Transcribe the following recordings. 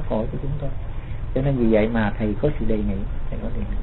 khổ cho chúng tôi. Cho nên vì vậy mà thầy có sự đề nghị, thầy có đề nghị.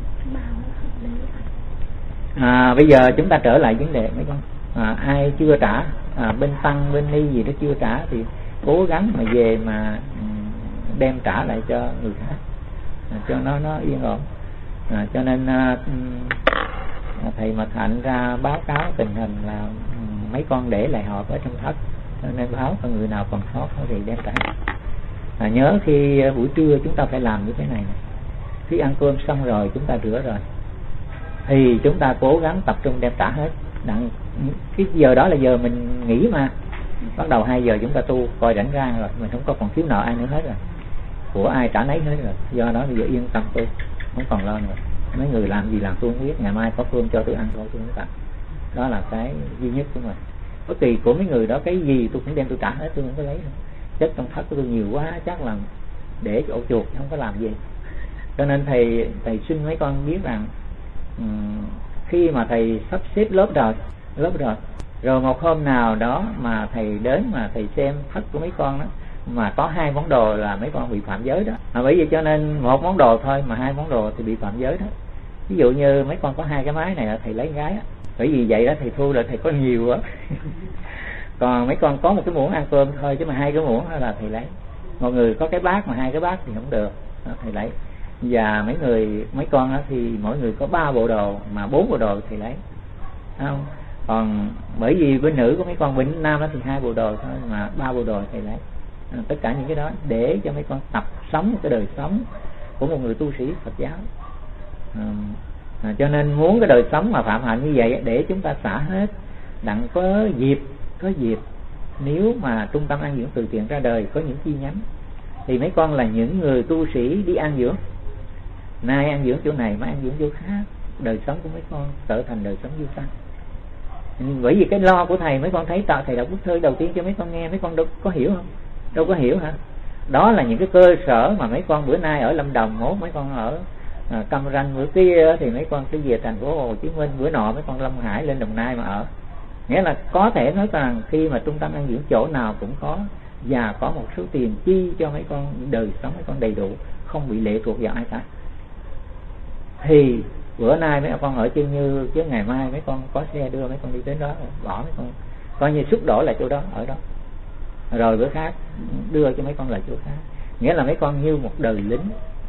Bây giờ chúng ta trở lại vấn đề mấy con. Ai chưa trả, bên tăng bên ni gì đó chưa trả thì cố gắng mà về mà đem trả lại cho người khác, cho nó yên ổn. Cho nên thầy Mật Hạnh ra báo cáo tình hình là mấy con để lại hộp ở trong thất, cho nên báo cho người nào còn sót thì đem trả. Nhớ khi buổi trưa chúng ta phải làm như thế này. Khi ăn cơm xong rồi chúng ta rửa rồi thì chúng ta cố gắng tập trung đem trả hết. Cái giờ đó là giờ mình nghỉ mà, bắt đầu 2 giờ chúng ta tu coi rảnh rang rồi, mình không có còn thiếu nợ ai nữa hết rồi, của ai trả nấy hết rồi. Do đó bây giờ yên tâm tu, không còn lo nữa. Mấy người làm gì làm tôi không biết, ngày mai có cơm cho tôi ăn thôi, tôi không cần. Đó là cái duy nhất của mình. Bất kỳ của mấy người đó cái gì tôi cũng đem tôi trả hết, tôi không có lấy nữa. Chất trong thất của tôi nhiều quá, chắc là để chỗ chuột không có làm gì. Cho nên thầy xin mấy con biết rằng khi mà thầy sắp xếp lớp rồi một hôm nào đó mà thầy đến mà thầy xem thất của mấy con đó, mà có 2 món đồ là mấy con bị phạm giới đó. Bởi vậy cho nên 1 món đồ thôi mà 2 món đồ thì bị phạm giới đó. Ví dụ như mấy con có 2 cái máy này là thầy lấy gái á, bởi vì vậy đó thầy thu là thầy có nhiều á. Còn mấy con có 1 cái muỗng ăn cơm thôi, chứ mà 2 cái muỗng là thầy lấy. Mọi người có cái bát mà 2 cái bát thì không được, thầy lấy. Và mấy con đó thì mỗi người có 3 bộ đồ mà 4 bộ đồ thầy lấy, không? Còn bởi vì bên nữ của mấy con, bên nam đó thì 2 bộ đồ thôi mà 3 bộ đồ thầy lấy. Tất cả những cái đó để cho mấy con tập sống cái đời sống của một người tu sĩ Phật giáo. Cho nên muốn cái đời sống mà phạm hạnh như vậy để chúng ta xả hết, đặng có dịp nếu mà trung tâm an dưỡng từ thiện ra đời có những chi nhánh thì mấy con là những người tu sĩ đi an dưỡng, nay an dưỡng chỗ này mai an dưỡng chỗ khác, đời sống của mấy con trở thành đời sống du tăng. Bởi vì cái lo của thầy mấy con thấy thầy đọc bức thơ đầu tiên cho mấy con nghe, mấy con đâu có hiểu không? Đâu có hiểu hả? Đó là những cái cơ sở mà mấy con bữa nay ở Lâm Đồng, mốt mấy con ở Cam Ranh, bữa kia thì mấy con sẽ về thành phố Hồ Chí Minh, bữa nọ mấy con Lâm Hải lên Đồng Nai mà ở. Nghĩa là có thể nói rằng khi mà trung tâm an dưỡng chỗ nào cũng có, và có một số tiền chi cho mấy con đời sống mấy con đầy đủ, không bị lệ thuộc vào ai cả. Thì bữa nay mấy con ở Chân Như, chứ ngày mai mấy con có xe đưa mấy con đi đến đó, bỏ mấy con coi như xúc đổ lại chỗ đó, ở đó, rồi bữa khác đưa cho mấy con lại chỗ khác. Nghĩa là mấy con như một đời lính,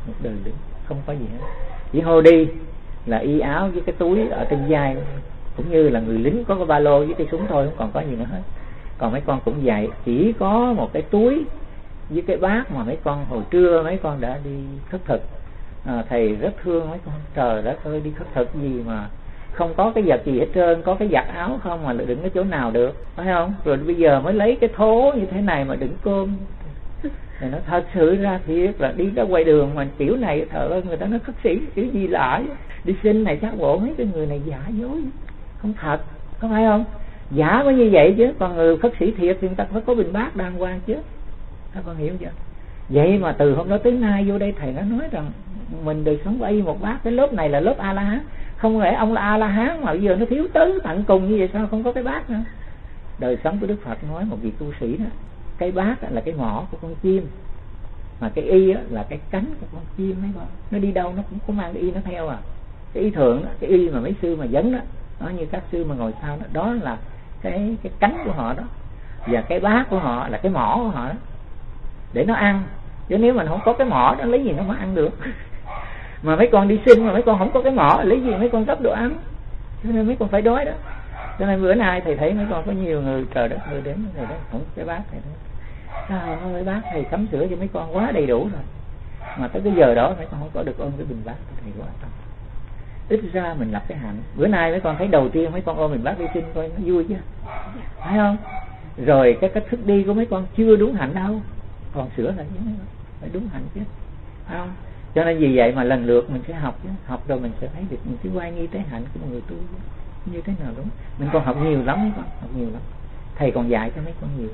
không có gì hết, chỉ hô đi là y áo với cái túi ở trên vai, cũng như là người lính có cái ba lô với cái súng thôi, không còn có gì nữa hết. Còn mấy con cũng vậy, chỉ có một cái túi với cái bát mà mấy con hồi trưa mấy con đã đi khất thực. Thầy rất thương mấy con, trời đất ơi, đi khất thực gì mà không có cái vật gì hết trơn, có cái giặt áo không mà đựng cái chỗ nào được, phải không? Rồi bây giờ mới lấy cái thố như thế này mà đựng cơm. Thì nó thật sự ra thiệt là đi ra ngoài đường mà kiểu này, trời ơi, người ta nói khất sĩ kiểu gì lạ, đi xin này chắc bộ mấy cái người này giả dối, không thật, có phải không? Giả có như vậy chứ, còn người khất sĩ thiệt thì người ta phải có bình bát đàng hoàng chứ, các con hiểu chưa? Vậy mà từ hôm đó tới nay vô đây thầy đã nói rằng mình đời sống y một bát, cái lớp này là lớp A La Hán, không lẽ ông là A La Hán mà bây giờ nó thiếu tứ tận cùng như vậy sao không có cái bát nữa? Đời sống của Đức Phật nói một vị tu sĩ đó, cái bát là cái mỏ của con chim, mà cái y là cái cánh của con chim mấy con, nó đi đâu nó cũng có mang cái y nó theo à. Cái y thường đó, cái y mà mấy sư mà dẫn đó, nó như các sư mà ngồi sau đó, đó là cái cánh của họ đó, và cái bát của họ là cái mỏ của họ đó, để nó ăn. Chứ nếu mình không có cái mỏ đó lấy gì nó mà ăn được? Mà mấy con đi xin mà mấy con không có cái mỏ lấy gì mấy con gấp đồ ăn, cho nên mấy con phải đói đó. Cho nên bữa nay thầy thấy mấy con có nhiều người, trời đất ơi, đến thầy đó không cái bát thầy đó, trời ơi, bát thầy cắm sữa cho mấy con quá đầy đủ rồi, mà tới cái giờ đó mấy con không có được ôm cái bình bát thầy quá tâm. Ít ra mình lập cái hạnh. Bữa nay mấy con thấy đầu tiên mấy con ôm bình bát đi xin coi nó vui chứ, phải không? Rồi cái cách thức đi của mấy con chưa đúng hạnh đâu, còn sửa lại chứ, phải đúng hạnh chứ, phải không? Cho nên vì vậy mà lần lượt mình sẽ học chứ, học rồi mình sẽ thấy được những cái oai nghi tế hạnh của một người tu như thế nào đúng. Mình còn học nhiều lắm mấy con, học nhiều lắm. Thầy còn dạy cho mấy con nhiều.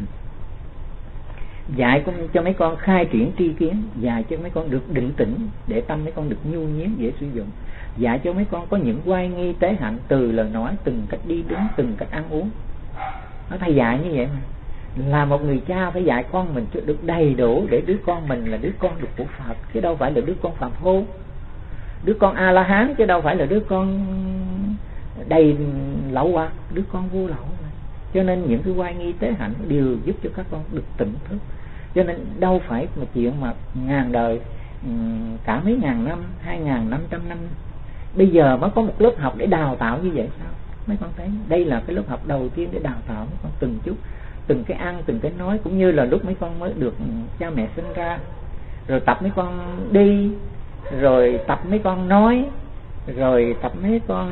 Dạy cho mấy con khai triển tri kiến, dạy cho mấy con được định tĩnh để tâm mấy con được nhu nhiến dễ sử dụng, dạy cho mấy con có những oai nghi tế hạnh từ lời nói, từng cách đi đứng, từng cách ăn uống. Nó thầy dạy như vậy mà. là một người cha phải dạy con mình được đầy đủ, để đứa con mình là đứa con được của Phật, chứ đâu phải là đứa con phàm phu, đứa con A La Hán, chứ đâu phải là đứa con đầy lậu hoặc, đứa con vô lậu. Cho nên những cái oai nghi tế hạnh đều giúp cho các con được tỉnh thức. Cho nên đâu phải một chuyện mà ngàn đời, cả mấy ngàn năm, 2.500 năm bây giờ mới có một lớp học để đào tạo như vậy sao? Mấy con thấy đây là cái lớp học đầu tiên để đào tạo mấy con từng chút, từng cái ăn, từng cái nói, cũng như là lúc mấy con mới được cha mẹ sinh ra, rồi tập mấy con đi, rồi tập mấy con nói, rồi tập mấy con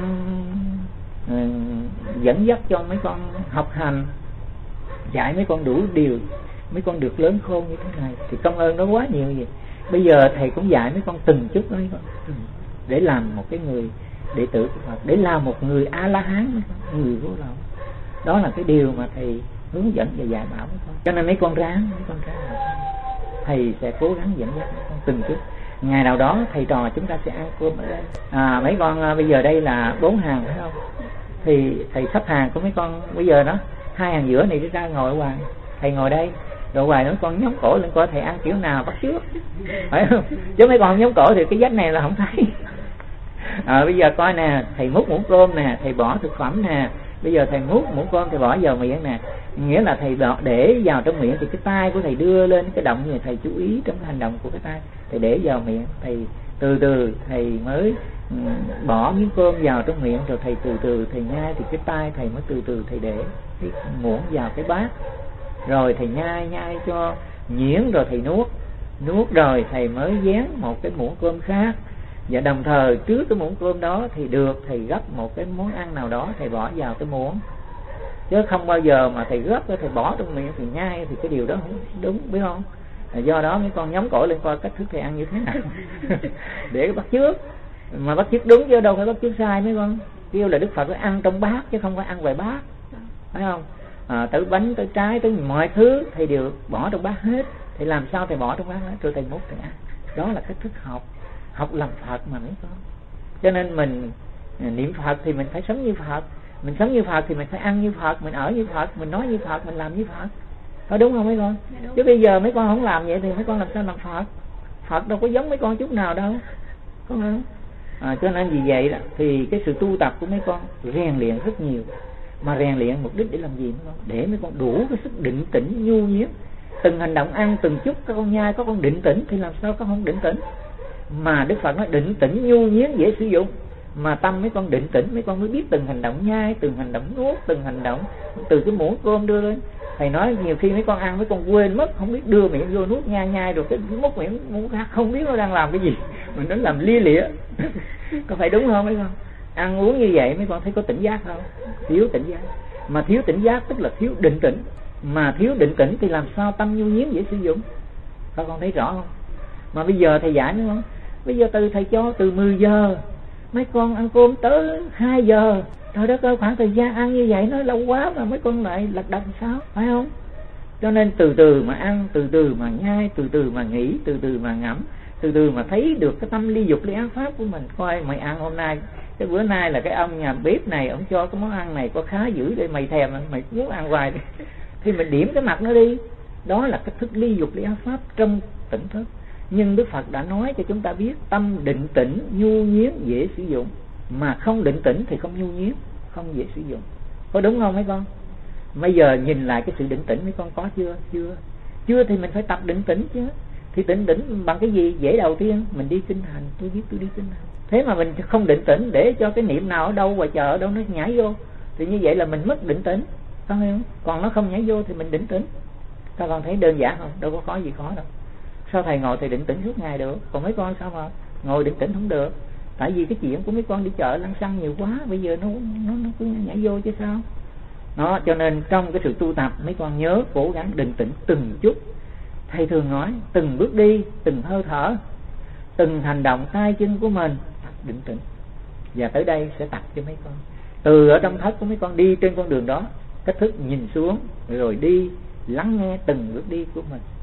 dẫn dắt cho mấy con học hành, dạy mấy con đủ điều, mấy con được lớn khôn như thế này, thì công ơn nó quá nhiều gì. Bây giờ thầy cũng dạy mấy con từng chút mấy con, để làm một cái người đệ tử của Phật, để làm một người A La Hán, người vô lậu. Đó là cái điều mà thầy hướng dẫn và dạy bảo mấy con. Cho nên mấy con ráng thầy sẽ cố gắng dẫn dắt mấy con từng chút. Ngày nào đó thầy trò chúng ta sẽ ăn cơm ở đây. Mấy con bây giờ đây là 4 hàng phải không? Thì thầy sắp hàng của mấy con bây giờ đó 2 hàng giữa này đi ra ngồi ở ngoài, thầy ngồi đây, rồi ngoài nữa con nhóm cổ lên coi thầy ăn kiểu nào bắt trước, phải không? Chứ mấy con không nhóm cổ thì cái vách này là không thấy. Bây giờ coi nè, thầy múc muỗng cơm nè, thầy bỏ thực phẩm nè, bây giờ thầy múc muỗng cơm thầy bỏ vào miệng nè, nghĩa là thầy để vào trong miệng thì cái tay của thầy đưa lên cái động như thầy chú ý trong cái hành động của cái tay, thầy để vào miệng, thầy từ từ thầy mới bỏ miếng cơm vào trong miệng, rồi thầy từ từ thầy nhai, thì cái tay thầy mới từ từ thầy để cái muỗng vào cái bát, rồi thầy nhai cho nhuyễn, rồi thầy nuốt rồi thầy mới dán một cái muỗng cơm khác. Và đồng thời trước cái muỗng cơm đó thì được thầy gấp một cái món ăn nào đó, thầy bỏ vào cái muỗng, chứ không bao giờ mà thầy gấp thầy bỏ trong miệng thì nhai, thì cái điều đó không đúng, biết không? Do đó mấy con nhóm cổ lên coi cách thức thầy ăn như thế nào để bắt chước, mà bắt chước đúng chứ đâu phải bắt chước sai mấy con. Kêu là Đức Phật phải ăn trong bát chứ không phải ăn ngoài bát, phải không? Tới bánh, tới trái, tới mọi thứ thầy đều bỏ trong bát hết. Thì làm sao thầy bỏ trong bát hết rồi thầy múc thầy ăn. Đó là cách thức học làm Phật mà mấy con. Cho nên mình niệm Phật thì mình phải sống như Phật, mình sống như Phật thì mình phải ăn như Phật, mình ở như Phật, mình nói như Phật, mình làm như Phật. Có đúng không mấy con? Chứ bây giờ mấy con không làm vậy thì mấy con làm sao làm Phật? Phật đâu có giống mấy con chút nào đâu, có không? Cho nên vì vậy đó, thì cái sự tu tập của mấy con rèn luyện rất nhiều. Mà rèn luyện mục đích để làm gì mấy con? Để mấy con đủ cái sức định tĩnh nhu nhiếng. Từng hành động ăn, từng chút các con nhai, các con định tĩnh thì làm sao các con định tĩnh? Mà Đức Phật nói định tĩnh nhu nhiếng dễ sử dụng. Mà tâm mấy con định tĩnh, mấy con mới biết từng hành động nhai, từng hành động nuốt, từng hành động từ cái muỗng cơm đưa lên. Thầy nói nhiều khi mấy con ăn mấy con quên mất, không biết đưa miệng vô nuốt nhai rồi cái múc miệng muỗng khác không biết nó đang làm cái gì, mình nó làm lia lịa. Có phải đúng không mấy con? Ăn uống như vậy mấy con thấy có tỉnh giác không? Thiếu tỉnh giác. Mà thiếu tỉnh giác tức là thiếu định tĩnh. Mà thiếu định tĩnh thì làm sao tâm nhu nhiếng dễ sử dụng? Các con thấy rõ không? Mà bây giờ thầy giải nữa không? Bây giờ thầy cho từ 10 giờ mấy con ăn cơm tới 2 giờ. Trời đất ơi, khoảng thời gian ăn như vậy nó lâu quá mà mấy con lại lật đật sao? Phải không? Cho nên từ từ mà ăn, từ từ mà nhai, từ từ mà nghĩ, từ từ mà ngẫm, từ từ mà thấy được cái tâm ly dục ly ác pháp của mình. Coi mày ăn hôm nay, cái bữa nay là cái ông nhà bếp này ông cho cái món ăn này có khá dữ để mày thèm, mày muốn ăn hoài thì mình điểm cái mặt nó đi. Đó là cách thức ly dục ly ác pháp trong tỉnh thức. Nhưng Đức Phật đã nói cho chúng ta biết tâm định tĩnh nhu nhiếng dễ sử dụng, mà không định tĩnh thì không nhu nhiếng, không dễ sử dụng. Có đúng không mấy con? Bây giờ nhìn lại cái sự định tĩnh mấy con có chưa? Chưa thì mình phải tập định tĩnh chứ. Thì định tĩnh bằng cái gì? Dễ đầu tiên mình đi kinh hành, tôi biết tôi đi kinh hành. Thế mà mình không định tĩnh để cho cái niệm nào ở đâu và chờ ở đâu nó nhảy vô, thì như vậy là mình mất định tĩnh, phải không? Còn nó không nhảy vô thì mình định tĩnh. Các con thấy đơn giản không? Đâu có khó gì khó đâu. Sao thầy ngồi thầy định tĩnh suốt ngày được? Còn mấy con sao mà ngồi định tĩnh không được? Tại vì cái chuyện của mấy con đi chợ lăn xăng nhiều quá, bây giờ nó cứ nhảy vô chứ sao? Đó, cho nên trong cái sự tu tập mấy con nhớ cố gắng định tĩnh từng chút. Thầy thường nói từng bước đi, từng hơi thở, từng hành động tay chân của mình tập định tĩnh. Và tới đây sẽ tập cho mấy con từ ở trong thất của mấy con đi trên con đường đó, cách thức nhìn xuống rồi đi, lắng nghe từng bước đi của mình.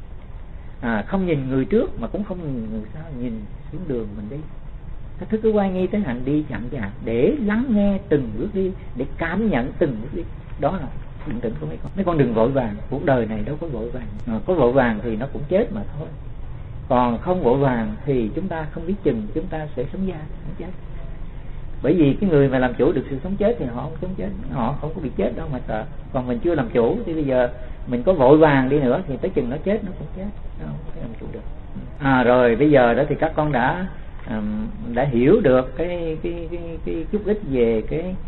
Không nhìn người trước mà cũng không nhìn người sau, nhìn xuống đường mình đi. Cách thức cứ quay nghi tới hành đi chậm chạp để lắng nghe từng bước đi, để cảm nhận từng bước đi. Đó là bình tĩnh của mấy con đừng vội vàng. Cuộc đời này đâu có vội vàng, có vội vàng thì nó cũng chết mà thôi. Còn không vội vàng thì chúng ta không biết chừng chúng ta sẽ sống dai, không chết. Bởi vì cái người mà làm chủ được sự sống chết thì họ không sống chết, họ không có bị chết đâu mà sợ. Còn mình chưa làm chủ thì bây giờ mình có vội vàng đi nữa thì tới chừng nó chết nó cũng chết, nó không thể làm chủ được. Rồi bây giờ đó thì các con đã hiểu được cái chút ít về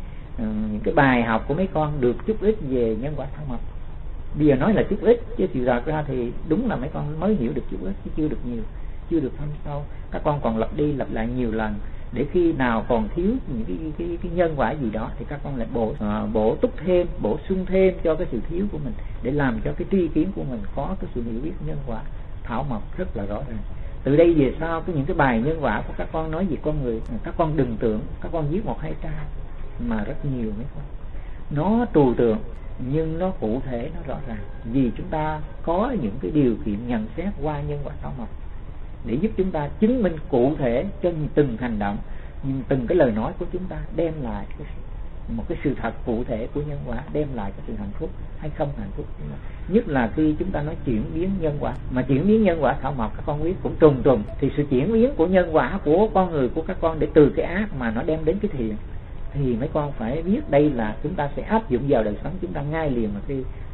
những cái bài học của mấy con, được chút ít về nhân quả thăng mộc. Bây giờ nói là chút ít chứ thực ra thì đúng là mấy con mới hiểu được chút ít chứ chưa được nhiều, chưa được thâm sâu. Các con còn lặp đi lặp lại nhiều lần, để khi nào còn thiếu những cái nhân quả gì đó thì các con lại bổ túc thêm, bổ sung thêm cho cái sự thiếu của mình, để làm cho cái tri kiến của mình có cái sự hiểu biết nhân quả thảo mộc rất là rõ ràng. Từ đây về sau những cái bài nhân quả của các con nói về con người, các con đừng tưởng các con viết 1-2 trang mà rất nhiều mấy con. Nó trừu tượng nhưng nó cụ thể, nó rõ ràng, vì chúng ta có những cái điều kiện nhận xét qua nhân quả thảo mộc để giúp chúng ta chứng minh cụ thể cho từng hành động, nhưng từng cái lời nói của chúng ta đem lại một cái sự thật cụ thể của nhân quả, đem lại cái sự hạnh phúc hay không hạnh phúc. Nhất là khi chúng ta nói chuyển biến nhân quả, mà chuyển biến nhân quả thảo mộc các con biết cũng trùng thì sự chuyển biến của nhân quả của con người của các con để từ cái ác mà nó đem đến cái thiện, thì mấy con phải biết đây là chúng ta sẽ áp dụng vào đời sống chúng ta ngay liền. Mà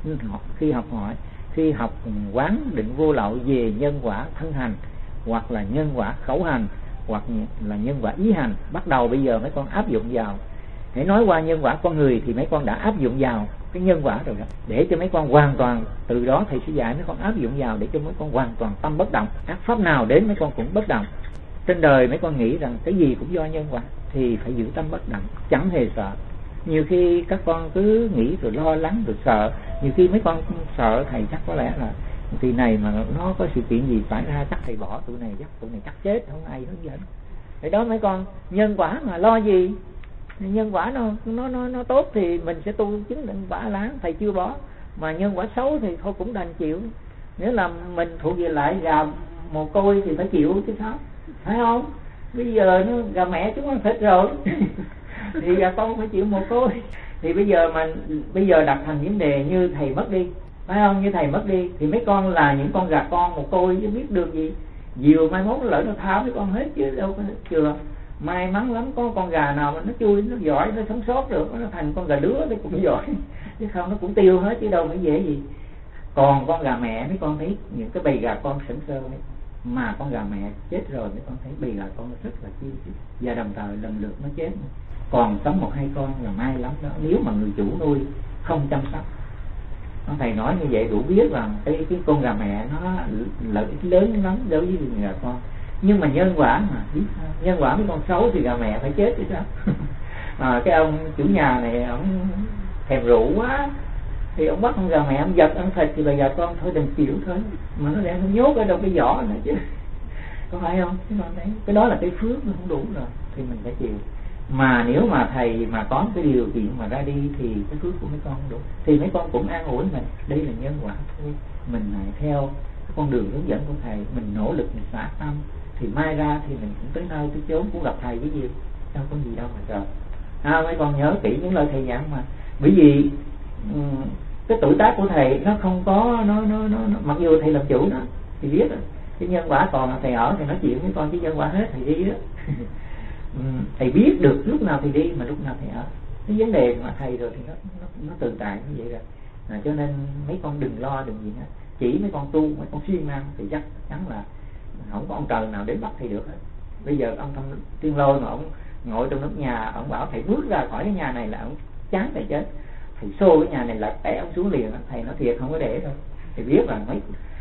khi học hỏi, khi học quán định vô lậu về nhân quả thân hành, hoặc là nhân quả khẩu hành, hoặc là nhân quả ý hành, bắt đầu bây giờ mấy con áp dụng vào. Hãy nói qua nhân quả con người thì mấy con đã áp dụng vào cái nhân quả rồi đó, để cho mấy con hoàn toàn, từ đó thầy sẽ dạy mấy con áp dụng vào để cho mấy con hoàn toàn tâm bất động. Ác pháp nào đến mấy con cũng bất động. Trên đời mấy con nghĩ rằng cái gì cũng do nhân quả thì phải giữ tâm bất động, chẳng hề sợ. Nhiều khi các con cứ nghĩ rồi lo lắng rồi sợ, nhiều khi mấy con sợ thầy chắc có lẽ là kỳ này mà nó có sự kiện gì xảy ra chắc thầy bỏ tụi này, tụi này chắc chết, không ai hướng dẫn. Để đó mấy con, nhân quả mà lo gì? Nhân quả nó tốt thì mình sẽ tu chứng định quả láng, thầy chưa bỏ. Mà nhân quả xấu thì thôi cũng đành chịu. Nếu là mình thuộc về lại gà mồ côi thì phải chịu chứ sao, phải không? Bây giờ nó gà mẹ chúng ăn thịt rồi thì gà con phải chịu mồ côi. Thì bây giờ đặt thành vấn đề như thầy mất đi, phải không? Như thầy mất đi thì mấy con là những con gà con mồ côi chứ biết được gì. Diều mai mốt lỡ nó tháo mấy con hết chứ đâu có chừa. May mắn lắm có con gà nào mà nó chui, nó giỏi, nó sống sót được, nó thành con gà lứa nó cũng giỏi, chứ không nó cũng tiêu hết chứ đâu phải dễ gì. Còn con gà mẹ mấy con thấy những cái bầy gà con sững sờ ấy, mà con gà mẹ chết rồi mấy con thấy bầy gà con nó rất là chi, và đồng thời lần lượt nó chết. Còn sống 1-2 con là may lắm đó, nếu mà người chủ nuôi không chăm sóc. Thầy nói như vậy đủ biết rằng cái con gà mẹ nó lợi ích lớn lắm đối với người gà con. Nhưng mà nhân quả mà biết sao? Nhân quả mấy con xấu thì gà mẹ phải chết chứ sao? Cái ông chủ nhà này ông thèm rượu quá thì ông bắt con gà mẹ ông giật ăn thịt thì bà gà con thôi đừng chịu thôi, mà nó đem nó nhốt ở đâu cái vỏ nữa chứ, có phải không? Cái đó là cái phước nó không đủ rồi thì mình phải chịu. Mà nếu mà thầy mà có cái điều kiện mà ra đi thì cái phước của mấy con không đủ, thì mấy con cũng an ủi mình, đây là nhân quả thôi, mình hãy theo cái con đường hướng dẫn của thầy, mình nỗ lực mình xả tâm thì mai ra thì mình cũng tới nơi tới chốn cũng gặp thầy với gì, đâu có gì đâu mà sợ. Mấy con nhớ kỹ những lời thầy giảng mà, bởi vì cái tuổi tác của thầy nó không có nó mặc dù thầy làm chủ đó thì biết rồi, cái nhân quả còn là thầy ở thì nói chuyện với con, chứ nhân quả hết thầy đi đó. Thầy biết được lúc nào thì đi mà lúc nào thầy ở. Cái vấn đề mà thầy rồi thì nó tồn tại như vậy rồi. Cho nên mấy con đừng lo đừng gì hết, chỉ mấy con tu, mấy con siêng năng thì chắc chắn là không có ông trời nào đến bắt thầy được hết. Bây giờ ông Tiên Lôi mà ông ngồi trong nóc nhà, ông bảo thầy bước ra khỏi cái nhà này là ông chán thầy chết, thầy xô cái nhà này là té ông xuống liền. Thầy nói thiệt không có để đâu. Thầy biết là mấy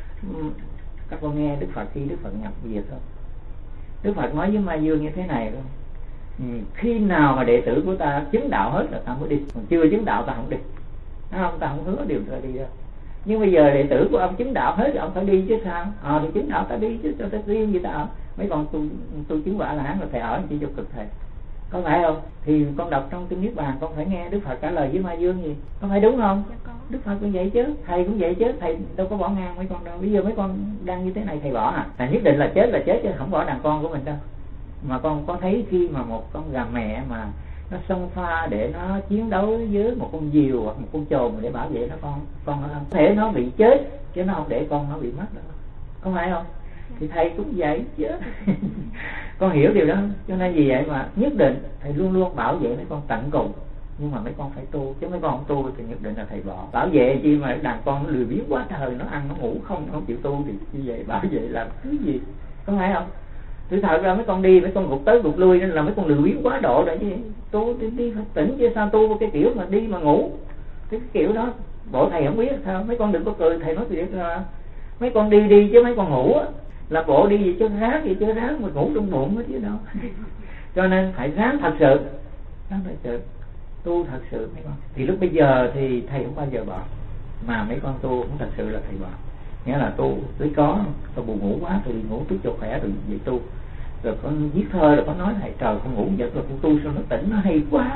các con nghe Đức Phật khi Đức Phật nhập về thôi, Đức Phật nói với Ma Dương như thế này luôn: khi nào mà đệ tử của ta chứng đạo hết là ta mới đi, còn chưa chứng đạo ta không đi. Không, ta không hứa điều ta đi đâu. Nhưng bây giờ đệ tử của ông chứng đạo hết rồi ông phải đi chứ sao? Thì chứng đạo ta đi chứ, cho ta riêng gì ta ở. Mấy con tu chứng quả là hán là thầy ở chỉ cho cực thầy, có phải không? Thì con đọc trong kinh Niết Bàn con phải nghe Đức Phật trả lời với Ma Dương gì, có phải đúng không? Đức Phật cũng vậy chứ, thầy cũng vậy chứ, thầy đâu có bỏ ngang mấy con đâu. Bây giờ mấy con đang như thế này thầy bỏ là nhất định là chết chứ không bỏ đàn con của mình đâu. Mà con có thấy khi mà một con gà mẹ mà nó xông pha để nó chiến đấu với một con diều hoặc một con chồn để bảo vệ nó con nó không thể nó bị chết, chứ nó không để con nó bị mất đâu, có phải không? Thì thầy cũng vậy chứ. Con hiểu điều đó, cho nên vì vậy mà nhất định thầy luôn luôn bảo vệ mấy con tận cùng. Nhưng mà mấy con phải tu, chứ mấy con không tu thì nhất định là thầy bỏ. Bảo vệ chi mà đàn con nó lười biếng quá trời, nó ăn nó ngủ không, nó không chịu tu thì như vậy bảo vệ làm thứ gì, có phải không? Thì thật ra mấy con đi, mấy con gục tới gục lui nên là mấy con lười biếng quá độ rồi chứ. Tu đi phải tỉnh chứ sao tu cái kiểu mà đi mà ngủ. Cái kiểu đó bộ thầy không biết sao, mấy con đừng có cười, thầy nói thiệt là mấy con đi chứ mấy con ngủ á, là bộ đi gì chứ ráng mà ngủ trong bụng hết chứ đâu. Cho nên phải ráng thật sự, tu thật sự mấy con. Thì lúc bây giờ thì thầy không bao giờ bỏ, mà mấy con tu cũng thật sự là thầy bỏ. Nghĩa là tu tới có tôi buồn ngủ quá, tôi đi ngủ chút cho khỏe rồi về tu. Rồi con viết thơ rồi có nói thầy trời con ngủ giật rồi con tu sao nó tỉnh, nó hay quá.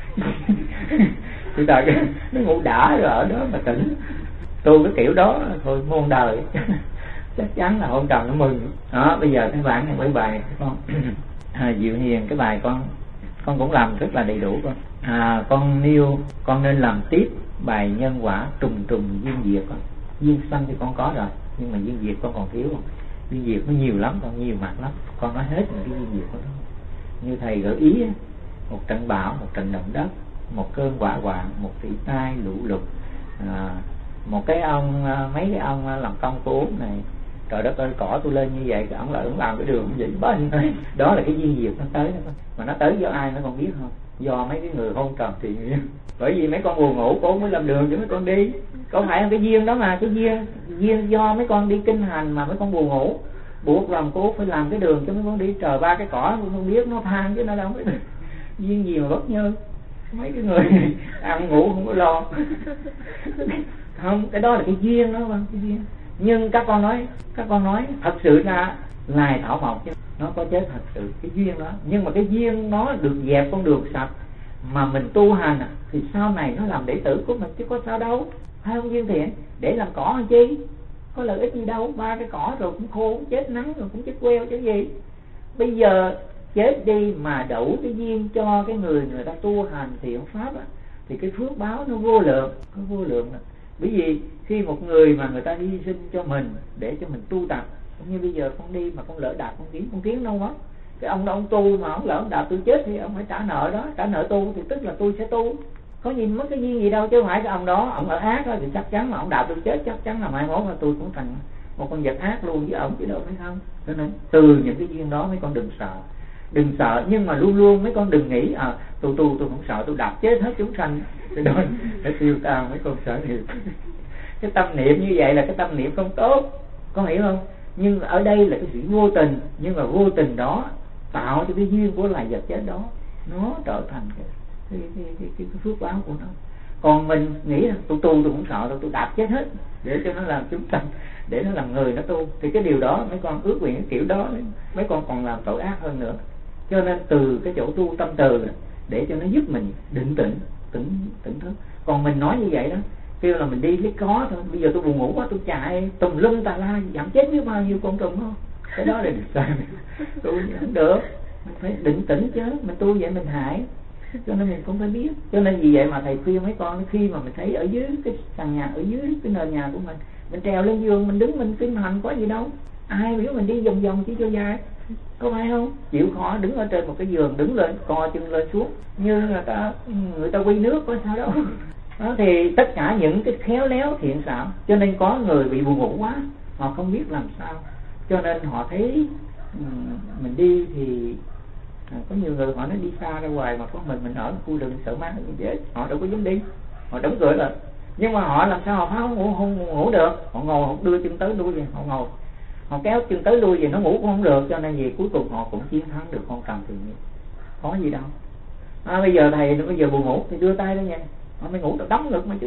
Thì trời nó ngủ đã rồi ở đó mà tỉnh. Tu cái kiểu đó thôi muôn đời. Chắc chắn là ông trời nó mừng. Đó, bây giờ các bạn mấy bài con Diệu Hiền, cái bài con cũng làm rất là đầy đủ con. Con nêu con nên làm tiếp bài nhân quả trùng duyên diệt con. Duyên sanh thì con có rồi, nhưng mà duyên diệt con còn thiếu không? Duyên diệt nó nhiều lắm, con nhiều mặt lắm. Con nói hết những cái duyên diệt của nó. Như thầy gợi ý, một trận bão, một trận động đất, một cơn hỏa hoạn, một thiên tai lũ lụt, một cái ông, mấy cái ông làm công của Úc này, trời đất ơi cỏ tôi lên như vậy, ông lại ông làm cái đường như vậy bên đó là cái duyên diệt nó tới đó. Mà nó tới do ai nó còn biết không? Do mấy cái người hôn trầm thì bởi vì mấy con buồn ngủ cô mới làm đường cho mấy con đi, có phải không? Cái duyên đó mà, cái duyên do mấy con đi kinh hành mà mấy con buồn ngủ buộc lòng cô phải làm cái đường cho mấy con đi, trời ba cái cỏ tôi không biết nó than chứ nó đâu biết duyên gì mà bất nhơ mấy cái người ăn ngủ không có lo. Không, cái đó là cái duyên đó mà, cái duyên. Nhưng các con nói thật sự ra lại thảo mộc chứ nó có chết thật sự cái duyên đó. Nhưng mà cái duyên nó được dẹp con đường sạch mà mình tu hành thì sau này nó làm đệ tử của mình chứ có sao đâu, hay không duyên thiện? Để làm cỏ làm chi, có lợi ích gì đâu, ba cái cỏ rồi cũng khô, cũng chết nắng rồi cũng chết queo chứ gì. Bây giờ chết đi mà đủ cái duyên cho cái người ta tu hành thiện pháp thì cái phước báo nó vô lượng, nó vô lượng. Bởi vì khi một người mà người ta hy sinh cho mình để cho mình tu tập, cũng như bây giờ con đi mà con lỡ đạp con kiến đâu đó, cái ông đó ông tu mà ông lỡ ông đạp tôi chết thì ông phải trả nợ đó, trả nợ tu thì tức là tôi sẽ tu, có nhìn mất cái duyên gì đâu. Chứ không phải cái ông đó ông ở ác đó thì chắc chắn mà ông đạp tôi chết, chắc chắn là mai mốt là tôi cũng thành một con vật ác luôn với ông chứ đâu, phải không? Cho nên từ những cái duyên đó mấy con đừng sợ, nhưng mà luôn luôn mấy con đừng nghĩ tôi không sợ, tôi đạp chết hết chúng sanh cái đó để tiêu tao mấy con sợ niệm. Cái tâm niệm như vậy là cái tâm niệm không tốt, con hiểu không? Nhưng ở đây là cái sự vô tình, nhưng mà vô tình đó tạo cho cái duyên của loài vật chết đó nó trở thành cái phước báo của nó. Còn mình nghĩ là tôi cũng sợ đâu, tôi đạp chết hết để cho nó làm chúng sanh, để nó làm người nó tu, thì cái điều đó mấy con ước nguyện cái kiểu đó mấy con còn làm tội ác hơn nữa. Cho nên từ cái chỗ tu tâm từ để cho nó giúp mình định tỉnh thức. Còn mình nói như vậy đó, kêu là mình đi lấy có thôi, bây giờ tôi buồn ngủ quá tôi chạy tùm lum tà la giảm chết biết bao nhiêu con trùng không? Cái đó là được sai. Tu không được, mình phải định tĩnh chứ, mình tu vậy mình hại, cho nên mình cũng phải biết. Cho nên vì vậy mà thầy khuyên mấy con, khi mà mình thấy ở dưới cái sàn nhà, ở dưới cái nền nhà của mình trèo lên giường mình đứng mình kinh hành có gì đâu, ai biểu mình đi vòng vòng chỉ cho dài, có phải không? Chịu khó đứng ở trên một cái giường, đứng lên co chân lên xuống như là người ta quy nước có sao đâu. Đó, thì tất cả những cái khéo léo thiện xảo. Cho nên có người bị buồn ngủ quá, họ không biết làm sao, cho nên họ thấy mình đi thì có nhiều người họ nói đi xa ra ngoài mà có mình ở khu rừng sợ ma nó dễ, họ đâu có dám đi, họ đóng cửa lại. Nhưng mà họ làm sao họ không ngủ được, họ ngồi họ đưa chân tới lui về, họ ngồi họ kéo chân tới lui về, nó ngủ cũng không được. Cho nên vì cuối cùng họ cũng chiến thắng được con trầm thì có gì đâu. Bây giờ thầy bây giờ buồn ngủ thì đưa tay ra nha, họ mới ngủ được đấm ngực mà chứ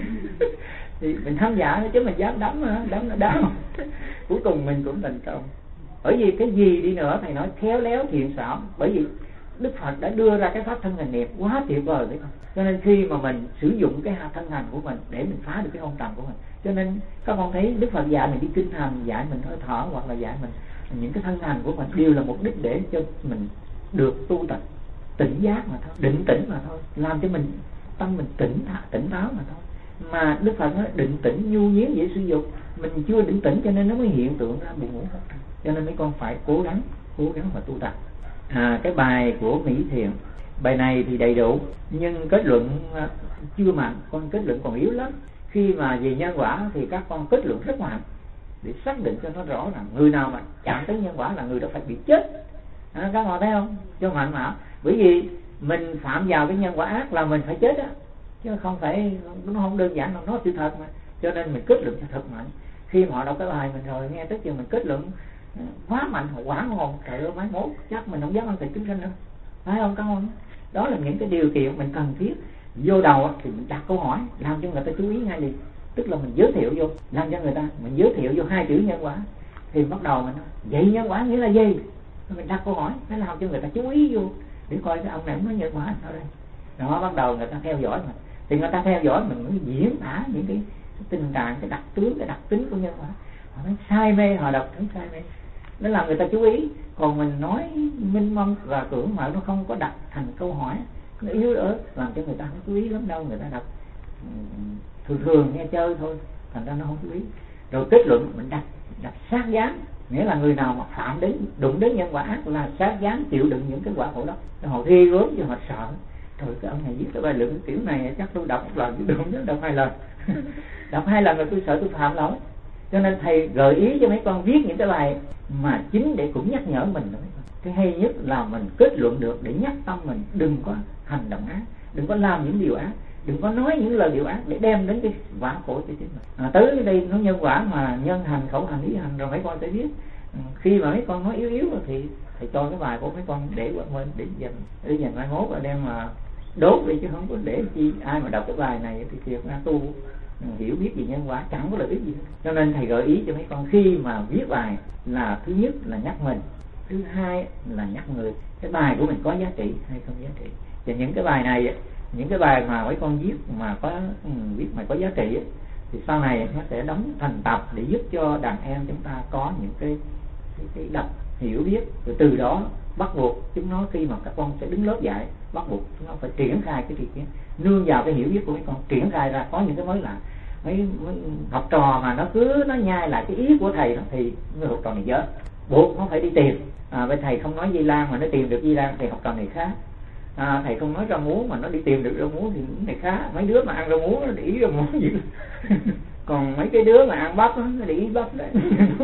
thì mình tham giả chứ mình dám đấm là đau. Cuối cùng mình cũng thành công. Bởi vì cái gì đi nữa thầy nói khéo léo thiện xảo, bởi vì Đức Phật đã đưa ra cái pháp thân hành niệm quá tuyệt vời đấy. Cho nên khi mà mình sử dụng cái thân hành của mình để mình phá được cái hôn trầm của mình, cho nên các con thấy Đức Phật dạy mình đi kinh hành, dạy mình hơi thở, hoặc là dạy mình những cái thân hành của mình đều là mục đích để cho mình được tu tập. tỉnh giác mà thôi, định tĩnh mà thôi, làm cho mình tâm mình tỉnh táo mà thôi. Mà Đức Phật nói định tĩnh nhu nhiến dễ sử dụng, mình chưa định tĩnh cho nên nó mới hiện tượng ra buồn ngủ. Cho nên mấy con phải cố gắng mà tu tập. Cái bài của Mỹ Thiện, bài này thì đầy đủ nhưng kết luận chưa mạnh, con kết luận còn yếu lắm. Khi mà về nhân quả thì các con kết luận rất mạnh để xác định cho nó rõ rằng người nào mà chạm tới nhân quả là người đó phải bị chết. Các con thấy không? Cho mạnh mà, bởi vì mình phạm vào cái nhân quả ác là mình phải chết á, chứ không phải, nó không đơn giản đâu, nó sự thật mà. Cho nên mình kết luận cho thật mạnh. Khi mà họ đọc cái bài mình rồi nghe tới chừng mình kết luận quá mạnh, họ quảng hồn, trời ơi mấy mốt chắc mình không dám ăn thịt chúng sinh nữa, phải không các con? Đó là những cái điều kiện mình cần thiết. Vô đầu thì mình đặt câu hỏi làm cho người ta chú ý ngay liền, tức là mình giới thiệu vô, làm cho người ta, mình giới thiệu vô hai chữ nhân quả thì bắt đầu mình nói vậy nhân quả nghĩa là gì, mình đặt câu hỏi nó làm cho người ta chú ý vô để coi cái ông này nói nhân quả sao đây. Đó, bắt đầu người ta theo dõi mình, thì người ta theo dõi mình mới diễn tả những cái tình trạng, cái đặc tướng, cái đặc tính của nhân quả. Họ nói sai mê, họ đọc thấy sai mê, nó làm người ta chú ý. Còn mình nói minh mông và cưỡng mà nó không có đặt thành câu hỏi, nó yếu ớt làm cho người ta không chú ý lắm đâu. Người ta đọc thường nghe chơi thôi, thành ra nó không chú ý. Rồi kết luận mình đặt sát dáng, nghĩa là người nào mà phạm đến, đụng đến nhân quả ác là sát dáng chịu đựng những cái quả khổ đó. Họ ghê gớm cho họ sợ. Trời, cái ông này viết cái bài luận kiểu này chắc tôi đọc một lần chứ đừng đó đọc 2 lần. Đọc 2 lần rồi tôi sợ tôi phạm lỗi. Cho nên thầy gợi ý cho mấy con viết những cái bài mà chính để cũng nhắc nhở mình. Cái hay nhất là mình kết luận được để nhắc tâm mình đừng có hành động ác, đừng có làm những điều ác, đừng có nói những lời điều ác để đem đến cái quả khổ cho chính mình. Tới đây nó nhân quả mà nhân hành, khẩu hành, ý hành rồi mấy con sẽ biết. Khi mà mấy con nói yếu rồi thì thầy cho cái bài của mấy con để qua bên để dành mai mốt và đem mà đốt đi, chứ không có để chi ai mà đọc cái bài này thì thiệt ra tu hiểu biết về nhân quả chẳng có lợi ích gì. Cho nên thầy gợi ý cho mấy con khi mà viết bài là thứ nhất là nhắc mình, thứ hai là nhắc người cái bài của mình có giá trị hay không giá trị. Và những cái bài này, những cái bài mà mấy con viết mà có viết mà có giá trị thì sau này nó sẽ đóng thành tập để giúp cho đàn em chúng ta có những cái đọc hiểu biết, rồi từ đó bắt buộc chúng nó khi mà các con sẽ đứng lớp dạy, bắt buộc chúng nó phải triển khai cái việc nương vào cái hiểu biết của mấy con, triển khai ra có những cái mới lạ. Mấy học trò mà nó cứ nó nhai lại cái ý của thầy đó, thì người học trò này dở, buộc nó phải đi tìm. Với thầy không nói Di Lan mà nó tìm được Di Lan thì học trò này khác. Thầy không nói rau muống mà nó đi tìm được rau muống thì này khác. Mấy đứa mà ăn rau muống nó để ý rau muống gì còn mấy cái đứa mà ăn bắp nó để ý bắp đấy.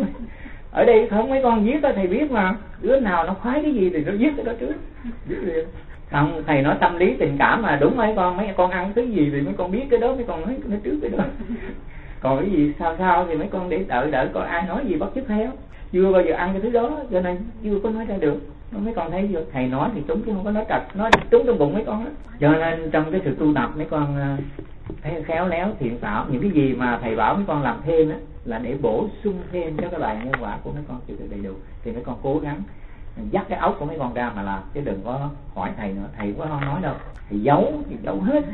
Ở đây không, mấy con viết đó thầy biết mà, đứa nào nó khoái cái gì thì nó viết cái đó trước, viết liền. Không, thầy nói tâm lý tình cảm mà đúng mấy con ăn cái gì thì mấy con biết cái đó, mấy con nói nó trước cái đó. Còn cái gì sao thì mấy con để đợi coi ai nói gì bắt chước theo, chưa bao giờ ăn cái thứ đó cho nên chưa có nói ra được. Mấy con thấy chưa, thầy nói thì trúng chứ không có nói trật, nói trúng trong bụng mấy con đó. Cho nên trong cái sự tu tập mấy con thấy khéo léo thiện xảo, những cái gì mà thầy bảo mấy con làm thêm á là để bổ sung thêm cho cái bài nhân quả của mấy con chịu được đầy đủ. Thì mấy con cố gắng dắt cái óc của mấy con ra mà làm, chứ đừng có hỏi thầy nữa, thầy cũng không nói đâu, thầy giấu thì giấu hết.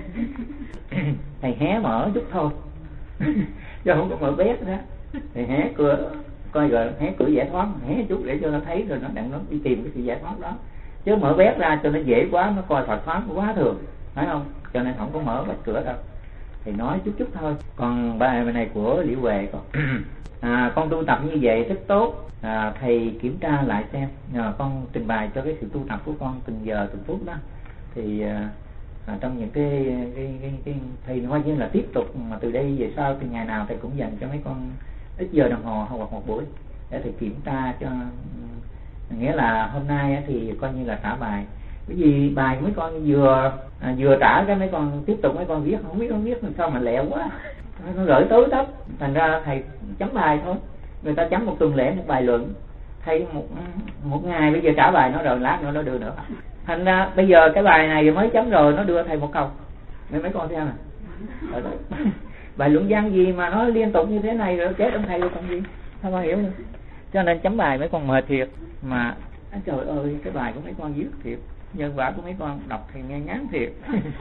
Thầy hé mở chút thôi chứ không có mở bét đó. Thầy hé cửa coi rồi, hé cửa giải thoát, hé chút để cho nó thấy rồi nó đặng nó đi tìm cái sự giải thoát đó, chứ mở bét ra cho nó dễ quá, nó coi Phật pháp quá thường, phải không? Cho nên không có mở bét cửa đâu, thì nói chút thôi. Còn bài này của Liễu Huệ còn con tu tập như vậy rất tốt. Thầy kiểm tra lại xem, con trình bày cho cái sự tu tập của con từng giờ từng phút đó, thì trong những cái thầy nói như là tiếp tục mà từ đây về sau thì ngày nào thầy cũng dành cho mấy con ít giờ đồng hồ hoặc một buổi để thầy kiểm tra cho. Nghĩa là hôm nay thì coi như là trả bài, bởi vì bài mấy con vừa trả cái mấy con tiếp tục mấy con viết, không biết con viết làm sao mà lẹ quá, nó gửi tới tấp, thành ra thầy chấm bài thôi. Người ta chấm một tuần lễ một bài luận, thầy một ngày bây giờ trả bài nó rồi lát nữa nó đưa nữa. Thành ra bây giờ cái bài này mới chấm rồi nó đưa thầy một câu, nên mấy con xem nè. Bài luận văn gì mà nó liên tục như thế này rồi chết ông thầy rồi còn gì, sao con hiểu nữa. Cho nên chấm bài mấy con mệt thiệt mà. Trời ơi, cái bài của mấy con viết thiệt, nhân quả của mấy con đọc thì nghe ngán thiệt.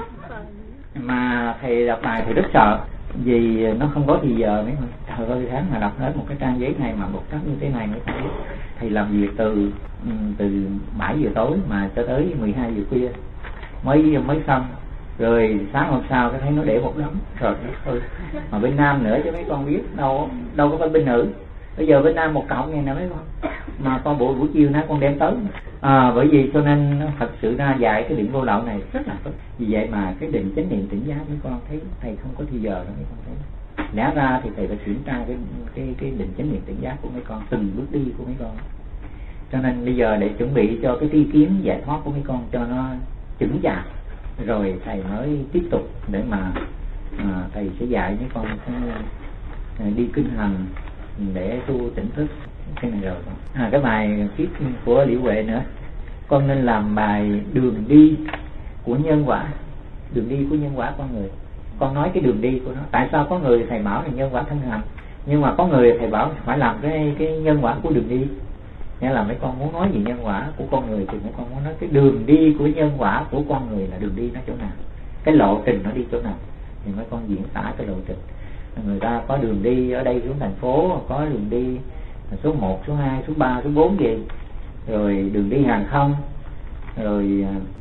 Mà thầy đọc bài thì rất sợ, vì nó không có thì giờ mấy con. Trời ơi, tháng mà đọc hết một cái trang giấy này mà một cách như thế này mấy con biết. thầy làm việc từ 7 giờ tối mà cho tới 12 giờ khuya mới xong. Rồi sáng hôm sau cái thấy nó để một đống rồi thôi. Mà bên Nam nữa chứ mấy con biết đâu có phải bên nữ. Bây giờ bên Nam một cọng ngày nào mấy con, mà con buổi chiều nay con đem tới. Bởi vì cho nên thật sự ra dạy cái định vô lậu này rất là tốt. Vì vậy mà cái định chánh niệm tỉnh giác mấy con thấy thầy không có thì giờ đó mấy con thấy. Lẽ ra thì thầy phải kiểm tra cái định chánh niệm tỉnh giác của mấy con, từng bước đi của mấy con. Cho nên bây giờ để chuẩn bị cho cái tri kiến giải thoát của mấy con cho nó chững chạc, rồi thầy mới tiếp tục để mà thầy sẽ dạy mấy con đi kinh hành để tu tỉnh thức cái này rồi. Cái bài tiếp của Liễu Huệ nữa, con nên làm bài đường đi của nhân quả. Đường đi của nhân quả con người. Con nói cái đường đi của nó. Tại sao có người thầy bảo là nhân quả thân hành, nhưng mà có người thầy bảo phải làm cái nhân quả của đường đi. Nghĩa là mấy con muốn nói gì nhân quả của con người thì mấy con muốn nói cái đường đi của nhân quả của con người là đường đi nó chỗ nào, cái lộ trình nó đi chỗ nào, thì mấy con diễn tả cái lộ trình. Người ta có đường đi ở đây xuống thành phố, có đường đi số 1, số 2, số 3, số 4 gì, rồi đường đi hàng không, rồi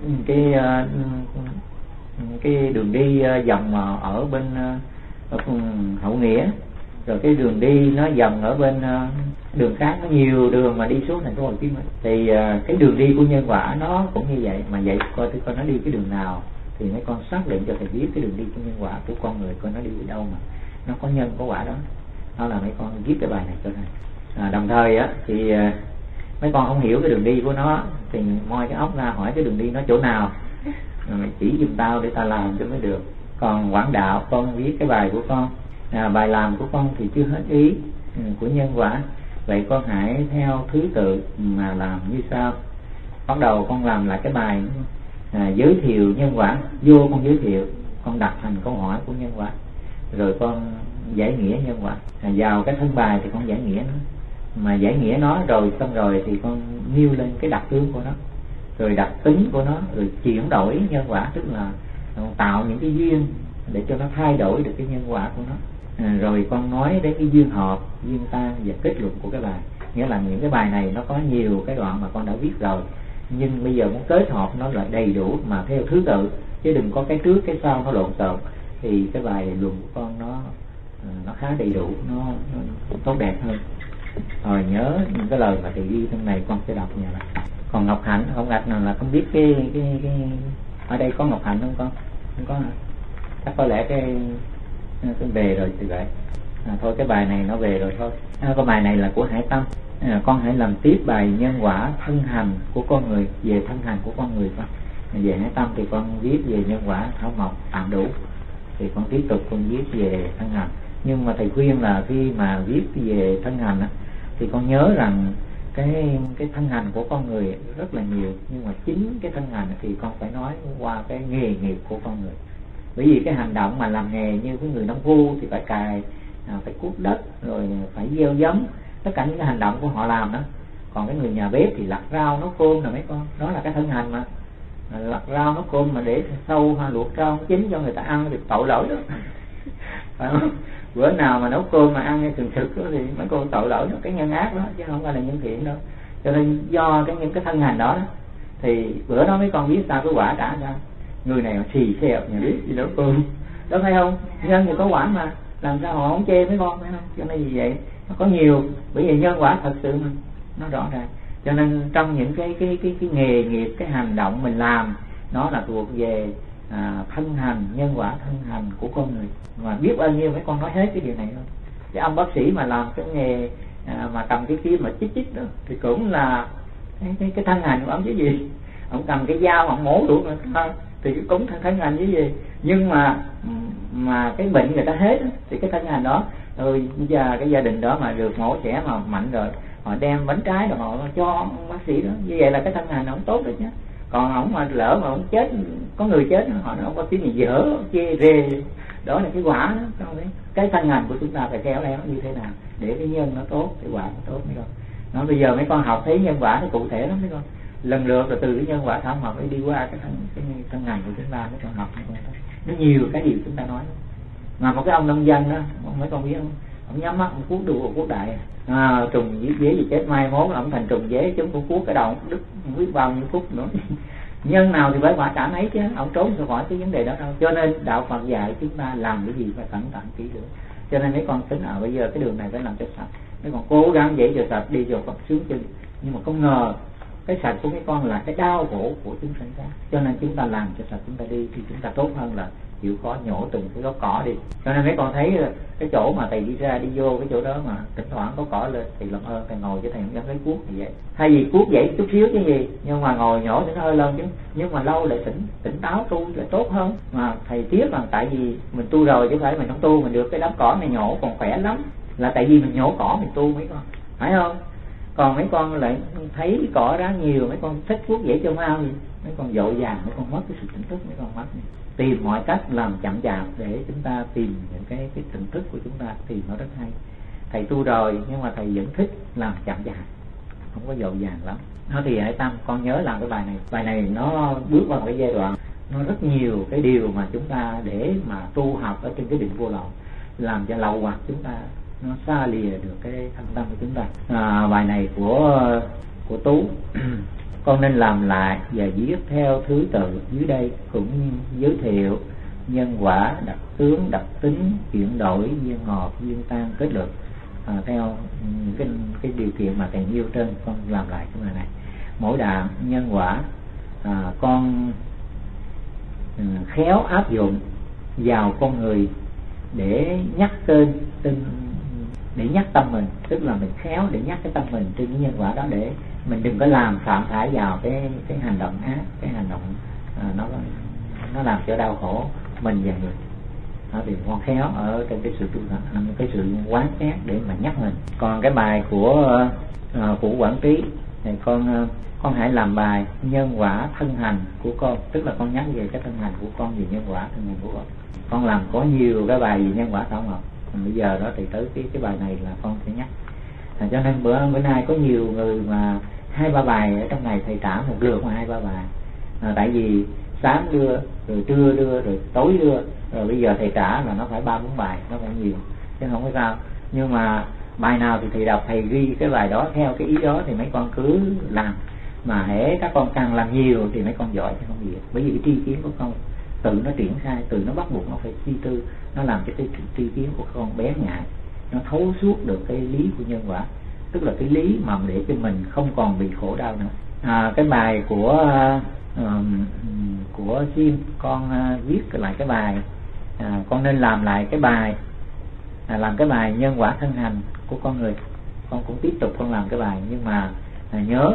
cái đường đi vòng ở bên Hậu Nghĩa, rồi cái đường đi nó vòng ở bên đường khác, nó nhiều đường mà đi xuống thành phố Hồ Chí Minh. Thì cái đường đi của nhân quả nó cũng như vậy, mà vậy coi nó đi cái đường nào thì mấy con xác định cho thầy biết cái đường đi của nhân quả của con người coi nó đi ở đâu mà nó có nhân có quả đó. Đó là mấy con viết cái bài này cho thầy. Đồng thời á thì mấy con không hiểu cái đường đi của nó thì moi cái óc ra hỏi cái đường đi nó chỗ nào, rồi mày chỉ giùm tao để tao làm cho mới được. Còn quảng đạo con viết cái bài của con, bài làm của con thì chưa hết ý của nhân quả. Vậy con hãy theo thứ tự mà làm như sau. Bắt đầu con làm lại cái bài giới thiệu nhân quả, vô con giới thiệu, con đặt thành câu hỏi của nhân quả, rồi con giải nghĩa nhân quả. Vào cái thân bài thì con giải nghĩa nó, mà giải nghĩa nó rồi xong rồi thì con nêu lên cái đặc tướng của nó, rồi đặc tính của nó, rồi chuyển đổi nhân quả, tức là tạo những cái duyên để cho nó thay đổi được cái nhân quả của nó. Rồi con nói đến cái duyên hợp, duyên tan và kết luận của cái bài. Nghĩa là những cái bài này nó có nhiều cái đoạn mà con đã viết rồi, nhưng bây giờ muốn kết hợp nó lại đầy đủ mà theo thứ tự, chứ đừng có cái trước cái sau nó lộn xộn, thì cái bài luận của con nó khá đầy đủ, nó tốt đẹp hơn. Rồi nhớ những cái lời mà thầy ghi trong này con sẽ đọc nhà này. Còn Ngọc Hạnh, không gạch nào là không biết cái ở đây có Ngọc Hạnh không con? Không có hả? Chắc có lẽ cái về rồi thì vậy. Thôi cái bài này nó về rồi thôi. Cái bài này là của Hải Tâm. Con hãy làm tiếp bài nhân quả thân hành của con người, về thân hành của con người con. Về Hải Tâm thì con viết về nhân quả Thảo Mộc tạm đủ, thì con tiếp tục con viết về thân hành. Nhưng mà thầy khuyên là khi mà viết về thân hành á, thì con nhớ rằng cái thân hành của con người rất là nhiều, nhưng mà chính cái thân hành thì con phải nói qua cái nghề nghiệp của con người. Bởi vì cái hành động mà làm nghề như cái người nông phu thì phải cày, phải cuốc đất, rồi phải gieo giống, tất cả những cái hành động của họ làm đó. Còn cái người nhà bếp thì lặt rau nấu cơm là mấy con, đó là cái thân hành mà. Lặt rau nấu cơm mà để sâu hay luộc rau chín cho người ta ăn thì tội lỗi đó. Phải không? Bữa nào mà nấu cơm mà ăn thường thực thì mấy cô tội lỗi đó, cái nhân ác đó chứ không phải là nhân thiện đâu. Cho nên do những cái thân hành đó thì bữa đó mấy con biết sao cái quả trả ra. Người này xì xèo nhà biết gì nấu cơm đó, phải không? Nhân thì có quả mà, làm sao họ không chê mấy con, phải không? Cho nên vì vậy nó có nhiều, bởi vì nhân quả thật sự mà nó rõ ràng. Cho nên trong những cái nghề nghiệp, cái hành động mình làm, nó là thuộc về thân hành, nhân quả thân hành của con người. Mà biết bao nhiêu mấy con nói hết cái điều này thôi. Cái ông bác sĩ mà làm cái nghề mà cầm cái kim mà chích đó thì cũng là cái thân hành của ông chứ gì. Ông cầm cái dao ông mổ được thì cũng thân hành chứ gì. Nhưng mà cái bệnh người ta hết thì cái thân hành đó, rồi giờ cái gia đình đó mà được mổ xẻ mà mạnh rồi, họ đem bánh trái rồi họ cho ông bác sĩ đó, như vậy là cái thân hành ông tốt được nhé. Còn ổng mà lỡ mà ổng chết, có người chết họ nói ông bác sĩ này dở chê rê, đó là cái quả đó. Cái thân hành của chúng ta phải khéo léo như thế nào để cái nhân nó tốt, cái quả nó tốt mấy con. Nó bây giờ mấy con học thấy nhân quả nó cụ thể lắm mấy con, lần lượt rồi từ cái nhân quả thảo mộc đi qua cái thân hành của chúng ta mấy con học mấy con. Nó nhiều cái điều chúng ta nói. Mà một cái ông nông dân đó mấy con biết không, ông nhắm mắt ông cuốc đùa cuốc đại, trùng dế gì chết mai mốt là ông thành trùng dế, chúng cũng cuốc cái đầu ông đứt không biết bao nhiêu phút nữa. Nhân nào thì phải quả trả nấy chứ, ông trốn ra khỏi cái vấn đề đó đâu. Cho nên đạo Phật dạy chúng ta làm cái gì phải cẩn thận kỹ lưỡng. Cho nên mấy con tính bây giờ cái đường này phải làm cho sạch, mấy con cố gắng dễ cho sạch, đi vào Phật sướng chân, nhưng mà không ngờ cái sạch của mấy con là cái đau khổ của chúng sanh khác. Cho nên chúng ta làm cho sạch, chúng ta đi thì chúng ta tốt hơn là chịu khó nhổ từng cái gốc cỏ đi. Cho nên mấy con thấy cái chỗ mà thầy đi ra đi vô cái chỗ đó mà thỉnh thoảng có cỏ lên thì làm ơn thầy ngồi cho thầy không dám lấy cuốc như vậy. Thay vì cuốc vậy chút xíu chứ gì, nhưng mà ngồi nhổ thì nó hơi lên chứ, nhưng mà lâu lại tỉnh táo tu lại tốt hơn. Mà thầy tiếc là tại vì mình tu rồi chứ phải mình không tu mình được cái đám cỏ này nhổ còn khỏe lắm, là tại vì mình nhổ cỏ mình tu mấy con, phải không? Còn mấy con lại thấy cỏ đó nhiều, mấy con thích cuốc dễ cho mau gì, mấy con vội vàng, mấy con mất cái sự tỉnh thức, mấy con mất. Tìm mọi cách làm chậm chạp để chúng ta tìm những cái tỉnh thức của chúng ta thì nó rất hay. Thầy tu rồi nhưng mà thầy vẫn thích làm chậm chạp, không có vội vàng lắm. Nó thì hãy tâm con nhớ làm cái bài này nó bước vào cái giai đoạn nó rất nhiều cái điều mà chúng ta để mà tu học ở trên cái định vô lậu, làm cho lậu hoặc chúng ta nó xa lìa được cái thân tâm của chúng ta. Bài này của Tú con nên làm lại và viết theo thứ tự dưới đây, cũng giới thiệu nhân quả, đặc tướng, đặc tính, chuyển đổi, duyên ngọt, duyên tan, kết luận theo cái điều kiện mà thầy nêu trên. Con làm lại cái bài này. Mỗi đoạn nhân quả con khéo áp dụng vào con người để nhắc để nhắc tâm mình, tức là mình khéo để nhắc cái tâm mình trên cái nhân quả đó, để mình đừng có làm phạm phải vào cái hành động ác, cái hành động nó làm cho đau khổ mình và người. Đó thì con khéo ở trong cái sự tu tập, cái sự quán xét để mà nhắc mình. Còn cái bài của Quảng Trí thì con hãy làm bài nhân quả thân hành của con, tức là con nhắc về cái thân hành của con, về nhân quả thân hành của con. Con làm có nhiều cái bài về nhân quả thảo mộc, bây giờ đó thì tới cái bài này là con sẽ nhắc. Cho nên bữa nay có nhiều người mà 2-3 bài ở trong này thầy trả một lượt mà 2-3 bài. Tại vì sáng đưa, rồi trưa đưa, rồi tối đưa, rồi bây giờ thầy trả là nó phải 3-4 bài, nó cũng nhiều chứ không có sao. Nhưng mà bài nào thì thầy đọc, thầy ghi cái bài đó theo cái ý đó thì mấy con cứ làm. Mà hễ các con càng làm nhiều thì mấy con giỏi chứ không gì. Bởi vì cái tri kiến của con tự nó triển khai, tự nó bắt buộc nó phải suy tư, nó làm cho cái tri kiến của con bén nhạy, nó thấu suốt được cái lý của nhân quả, tức là cái lý mà để cho mình không còn bị khổ đau nữa. Cái bài của Sim con viết lại cái bài, con nên làm lại cái bài làm cái bài nhân quả thân hành của con người. Con cũng tiếp tục con làm cái bài, nhưng mà nhớ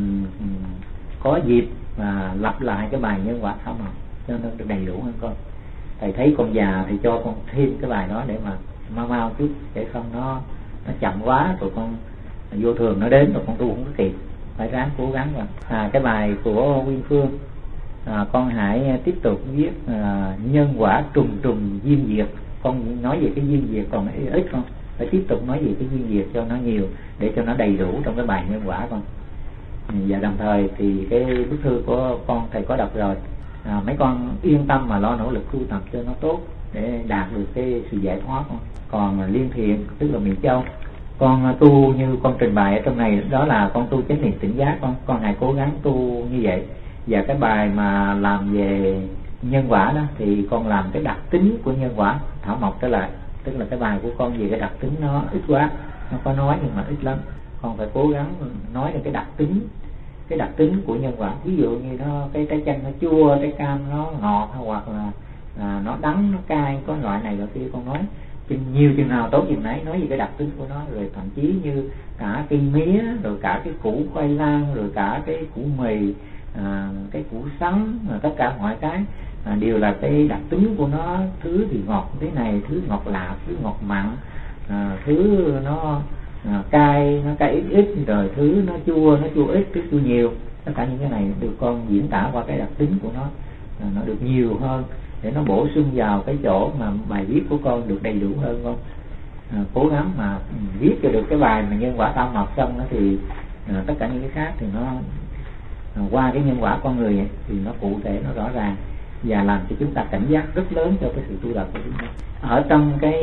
có dịp mà lặp lại cái bài nhân quả thảo mộc cho nó được đầy đủ hơn con. Thầy thấy con già thì cho con thêm cái bài đó để mà mau chút, để không nó chậm quá rồi con vô thường nó đến rồi con tu không có kịp, phải ráng cố gắng rồi. Cái bài của Nguyên Phương, con hãy tiếp tục viết nhân quả trùng duyên diệt. Con nói về cái duyên diệt còn ít, con phải tiếp tục nói về cái duyên diệt cho nó nhiều, để cho nó đầy đủ trong cái bài nhân quả con. Và đồng thời thì cái bức thư của con thầy có đọc rồi, mấy con yên tâm mà lo nỗ lực tu tập cho nó tốt để đạt được cái sự giải thoát con. Còn Liên Thiện tức là Miền Châu, con tu như con trình bày ở trong này, đó là con tu chánh niệm tỉnh giác. Con hãy cố gắng tu như vậy. Và cái bài mà làm về nhân quả đó thì con làm cái đặc tính của nhân quả thảo mộc trở lại, tức là cái bài của con về cái đặc tính nó ít quá, nó có nói nhưng mà ít lắm. Con phải cố gắng nói được cái đặc tính của nhân quả. Ví dụ như cái trái chanh nó chua, trái cam nó ngọt, hoặc là nó đắng, nó cay, có loại này loại kia. Con nói nhiều chừng nào tốt chừng nấy, nói về cái đặc tính của nó. Rồi thậm chí như cả cây mía, rồi cả cái củ khoai lang, rồi cả cái củ mì, cái củ sắn, tất cả mọi cái đều là cái đặc tính của nó. Thứ thì ngọt thế này, thứ ngọt lạ, thứ ngọt mặn, thứ nó cay, nó cay ít, rồi thứ nó chua ít, thứ chua nhiều. Tất cả những cái này được con diễn tả qua cái đặc tính của nó được nhiều hơn, để nó bổ sung vào cái chỗ mà bài viết của con được đầy đủ hơn con. Cố gắng mà viết cho được cái bài mà nhân quả tam mộc xong đó thì tất cả những cái khác thì nó qua cái nhân quả con người thì nó cụ thể, nó rõ ràng. và làm cho chúng ta cảnh giác rất lớn cho cái sự tu tập của chúng ta. Ở trong cái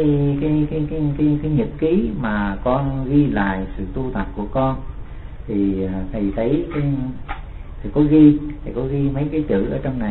nhật ký mà con ghi lại sự tu tập của con thì thầy thấy thầy có ghi mấy cái chữ ở trong này.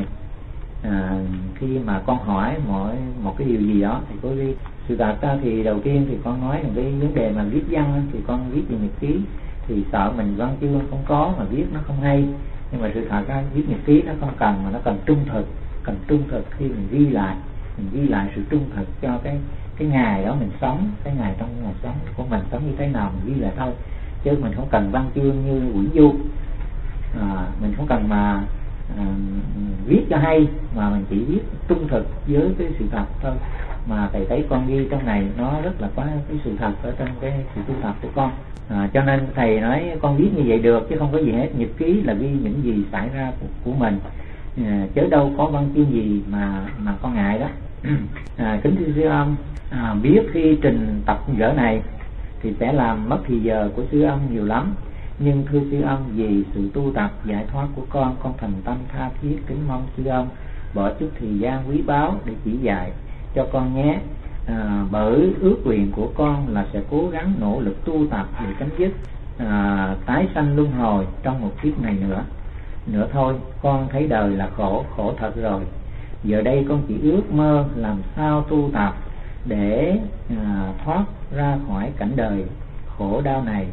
Khi mà con hỏi một cái điều gì đó thì có ghi. Sự thật ra thì đầu tiên thì con nói là cái vấn đề mà viết văn thì con viết về nhật ký thì sợ mình văn chương không có mà viết nó không hay, nhưng mà sự thật ra viết nhật ký nó không cần, mà nó cần trung thực khi mình ghi lại sự trung thực cho cái ngày đó mình sống, cái ngày trong ngày sống của mình sống như thế nào mình ghi lại thôi, chứ mình không cần văn chương như quyển du. Mình không cần mà viết cho hay, mà mình chỉ viết trung thực với cái sự thật thôi. Mà thầy thấy con ghi trong này nó rất là có cái sự thật ở trong cái sự tu tập của con. Cho nên thầy nói con viết như vậy được, chứ không có gì hết. Nhật ký là ghi những gì xảy ra của mình, chứ đâu có văn chương gì mà con ngại đó. Kính thưa sư ông, biết khi trình tập vở này thì sẽ làm mất thì giờ của sư ông nhiều lắm, nhưng thưa sư ông, vì sự tu tập giải thoát của con thành tâm tha thiết kính mong sư ông bỏ chút thời gian quý báu để chỉ dạy cho con nhé. Bởi ước nguyện của con là sẽ cố gắng nỗ lực tu tập để chấm dứt tái sanh luân hồi trong một kiếp này nữa thôi. Con thấy đời là khổ thật rồi. Giờ đây con chỉ ước mơ làm sao tu tập để thoát ra khỏi cảnh đời khổ đau này,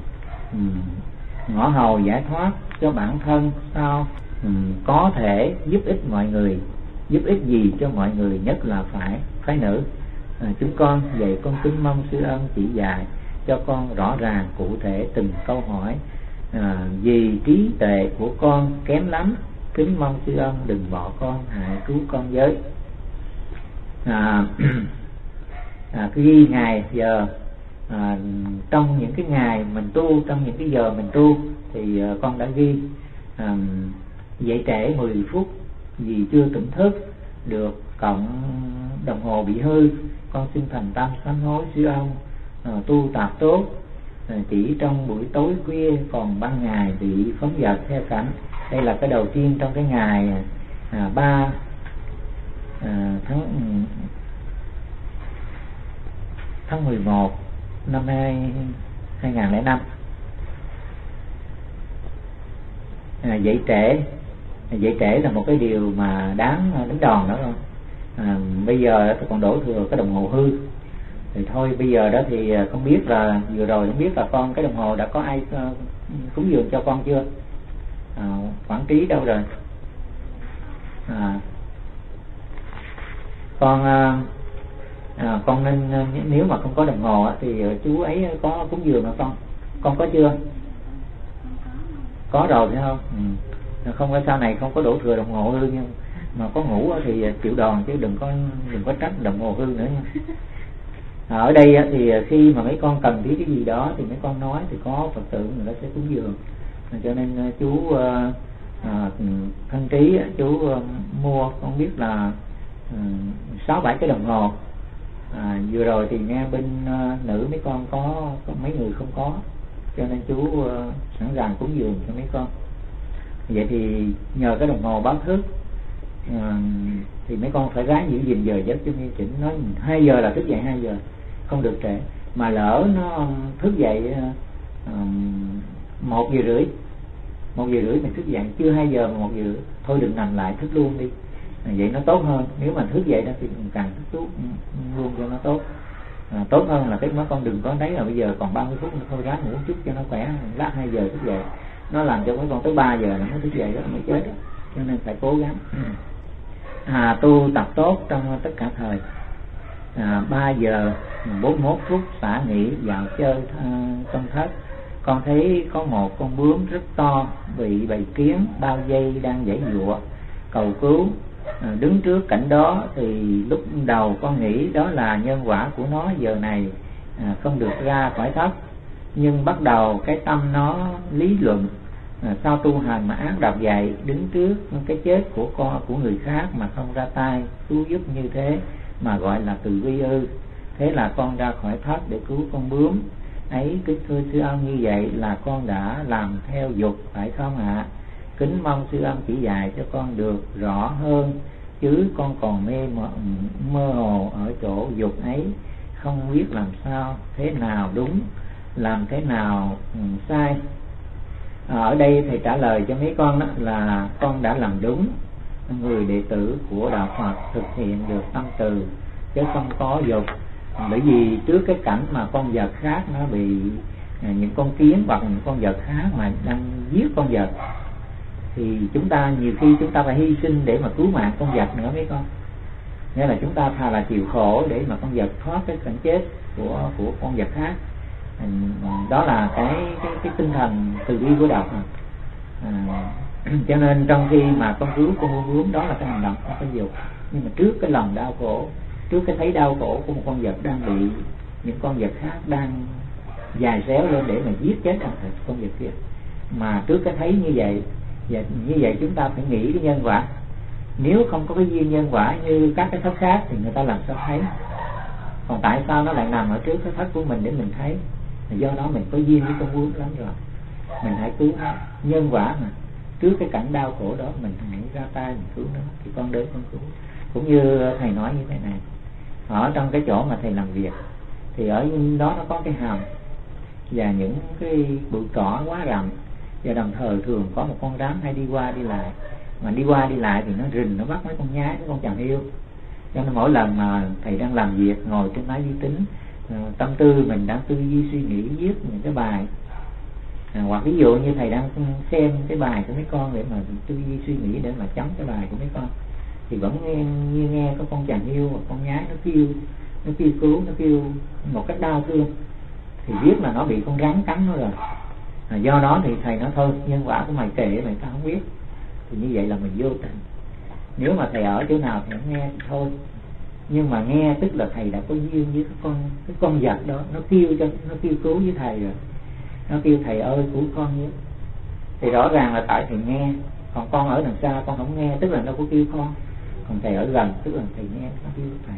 ngõ hầu giải thoát cho bản thân, sao có thể giúp ích mọi người, giúp ích gì cho mọi người, nhất là phái nữ. Chúng con vậy con kính mong sư ân chỉ dạy cho con rõ ràng cụ thể từng câu hỏi, vì trí tuệ của con kém lắm, kính mong sư ân đừng bỏ con, hãy cứu con với. Ghi ngày giờ, trong những cái ngày mình tu, trong những cái giờ mình tu thì con đã ghi dậy trễ 10 phút vì chưa tỉnh thức được, cộng đồng hồ bị hư, con xin thành tâm sám hối sư ông, tu tập tốt chỉ trong buổi tối khuya, còn ban ngày bị phóng dật theo cảnh. Đây là cái đầu tiên trong cái ngày 3 tháng 11 năm 2005. Dậy trễ là một cái điều mà đáng đánh đòn đó không? Bây giờ còn đổ thừa cái đồng hồ hư thì thôi, bây giờ đó thì không biết là vừa rồi không biết là con cái đồng hồ đã có ai cúng dường cho con chưa? Quản trí đâu rồi? Con nên, nếu mà không có đồng hồ thì chú ấy có cúng dường hả con có chưa? Có rồi phải không? Không phải sau này không có đổ thừa đồng hồ hư nha, mà có ngủ thì chịu đòn, chứ đừng có trách đồng hồ hư nữa nha. Ở đây thì khi mà mấy con cần biết cái gì đó thì mấy con nói thì có Phật tử người ta sẽ cúng dường, cho nên chú Thân Trí chú mua không biết là 6-7 cái đồng hồ. Vừa rồi thì nghe bên nữ mấy con có mấy người không có, cho nên chú sẵn sàng cúng dường cho mấy con. Vậy thì nhờ cái đồng hồ báo thức thì mấy con phải ráng giữ gìn giờ giấc cho nghiêm chỉnh. Nói 2 giờ là thức dậy 2 giờ, không được trễ. Mà lỡ nó thức dậy 1 giờ rưỡi mình thức dậy chưa 2 giờ mà 1 giờ rưỡi, thôi đừng nằm lại, thức luôn đi. Vậy nó tốt hơn. Nếu mà thức dậy đó thì mình càng thức luôn cho nó tốt. Tốt hơn là cái mấy con đừng có thấy là bây giờ còn 30 phút nữa, thôi ráng ngủ chút cho nó khỏe. Lát 2 giờ thức dậy nó làm cho mấy con tới 3 giờ nó mới thức dậy, đó mới chết đó. Cho nên phải cố gắng tu tập tốt trong tất cả thời. 3 giờ 41 phút xả nghỉ dạo chơi trong thất. Con thấy có một con bướm rất to bị bầy kiến bao vây đang giãy giụa cầu cứu. Đứng trước cảnh đó thì lúc đầu con nghĩ đó là nhân quả của nó giờ này không được ra khỏi thất, nhưng bắt đầu cái tâm nó lý luận sao tu hành mà ác độc vậy, đứng trước cái chết của người khác mà không ra tay cứu giúp như thế mà gọi là từ bi ư. Thế là con ra khỏi thất để cứu con bướm ấy. Kính thưa sư ông, như vậy là con đã làm theo dục phải không ạ? Kính mong sư ông chỉ dạy cho con được rõ hơn chứ con còn mơ hồ ở chỗ dục ấy, không biết làm sao thế nào đúng, làm thế nào sai. Ở đây thầy trả lời cho mấy con đó là con đã làm đúng, người đệ tử của đạo Phật thực hiện được tâm từ chứ không có dục. Bởi vì trước cái cảnh mà con vật khác nó bị những con kiến hoặc những con vật khác mà đang giết con vật, thì chúng ta nhiều khi chúng ta phải hy sinh để mà cứu mạng con vật nữa mấy con. Nghĩa là chúng ta thà là chịu khổ để mà con vật thoát cái cảnh chết của con vật khác. Đó là cái tinh thần từ bi của đạo Phật. Cho nên trong khi mà con cứu con bướm, đó là cái hành động không có dục, nhưng mà trước cái lòng đau khổ, trước cái thấy đau khổ của một con vật đang bị những con vật khác đang dài xéo lên để mà giết chết con vật kia, mà trước cái thấy như vậy chúng ta phải nghĩ cái nhân quả. Nếu không có cái duyên nhân quả như các cái thất khác thì người ta làm sao thấy? Còn tại sao nó lại nằm ở trước cái thất của mình để mình thấy? Do đó mình có duyên với con bướm lắm rồi, mình hãy cứu nó. Nhân quả mà, trước cái cảnh đau khổ đó mình hãy ra tay mình cứu nó, thì con đến con cứu. Cũng như thầy nói như thế này, ở trong cái chỗ mà thầy làm việc thì ở đó nó có cái hầm và những cái bụi cỏ quá rậm, và đồng thời thường có một con rắn hay đi qua đi lại, mà đi qua đi lại thì nó rình, nó bắt mấy con nhái, mấy con chàm yêu. Cho nên mỗi lần mà thầy đang làm việc ngồi trên máy vi tính, tâm tư mình đang tư duy suy nghĩ viết những cái bài, hoặc ví dụ như thầy đang xem cái bài của mấy con để mà tư duy suy nghĩ để mà chấm cái bài của mấy con, thì vẫn nghe có con chàm yêu hoặc con nhái nó kêu cứu, nó kêu một cách đau thương, thì biết là nó bị con rắn cắn nó rồi. Do đó thì thầy nói thôi, nhân quả của mày kệ, mày ta không biết. Thì như vậy là mình vô tình. Nếu mà thầy ở chỗ nào thì không nghe thì thôi, nhưng mà nghe tức là thầy đã có duyên với cái con vật đó, nó kêu cứu với thầy rồi, nó kêu thầy ơi cứu con nhé. Thì rõ ràng là tại thầy nghe, còn con ở đằng xa con không nghe, tức là nó có kêu con. Còn thầy ở gần tức là thầy nghe nó kêu thầy.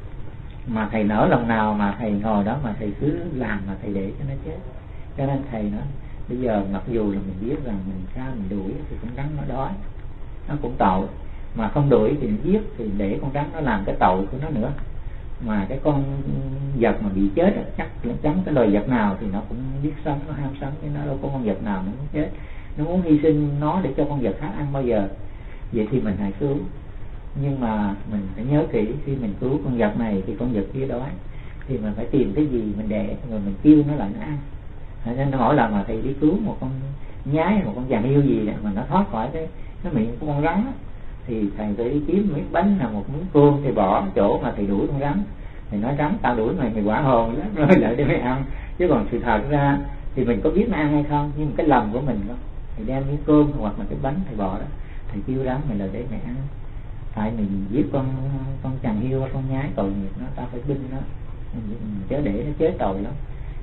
Mà thầy nỡ lòng nào mà thầy ngồi đó mà thầy cứ làm mà thầy để cho nó chết. Cho nên thầy nói bây giờ mặc dù là mình biết rằng mình sao mình đuổi thì con rắn nó đói, nó cũng tội, mà không đuổi thì mình giết thì để con rắn nó làm cái tội của nó nữa. Mà cái con vật mà bị chết chắc chắn cái loài vật nào thì nó cũng biết sống, nó ham sống, chứ nó đâu có con vật nào nó muốn chết, nó muốn hy sinh nó để cho con vật khác ăn bao giờ. Vậy thì mình hãy cứu, nhưng mà mình phải nhớ kỹ, khi mình cứu con vật này thì con vật kia đói, thì mình phải tìm cái gì mình để rồi mình kêu nó lại nó ăn. Nên mỗi lần mà thầy đi cứu một con nhái, một con giàn yêu gì đó, mà nó thoát khỏi cái miệng của con rắn đó, thì thầy phải đi kiếm miếng bánh là một miếng cơm, thì bỏ chỗ mà thầy đuổi con rắn. Thầy nói rắn tao đuổi mày quả hồn lắm rồi lại để mày ăn. Chứ còn sự thật ra thì mình có biết nó ăn hay không, nhưng mà cái lòng của mình đó, thầy đem miếng cơm hoặc là cái bánh thầy bỏ đó, thầy kêu rắn mày là để mày ăn. Tại mình giết con chàng hiêu, con nhái tội nghiệp nó, ta phải binh nó, chứ để nó chết tội lắm.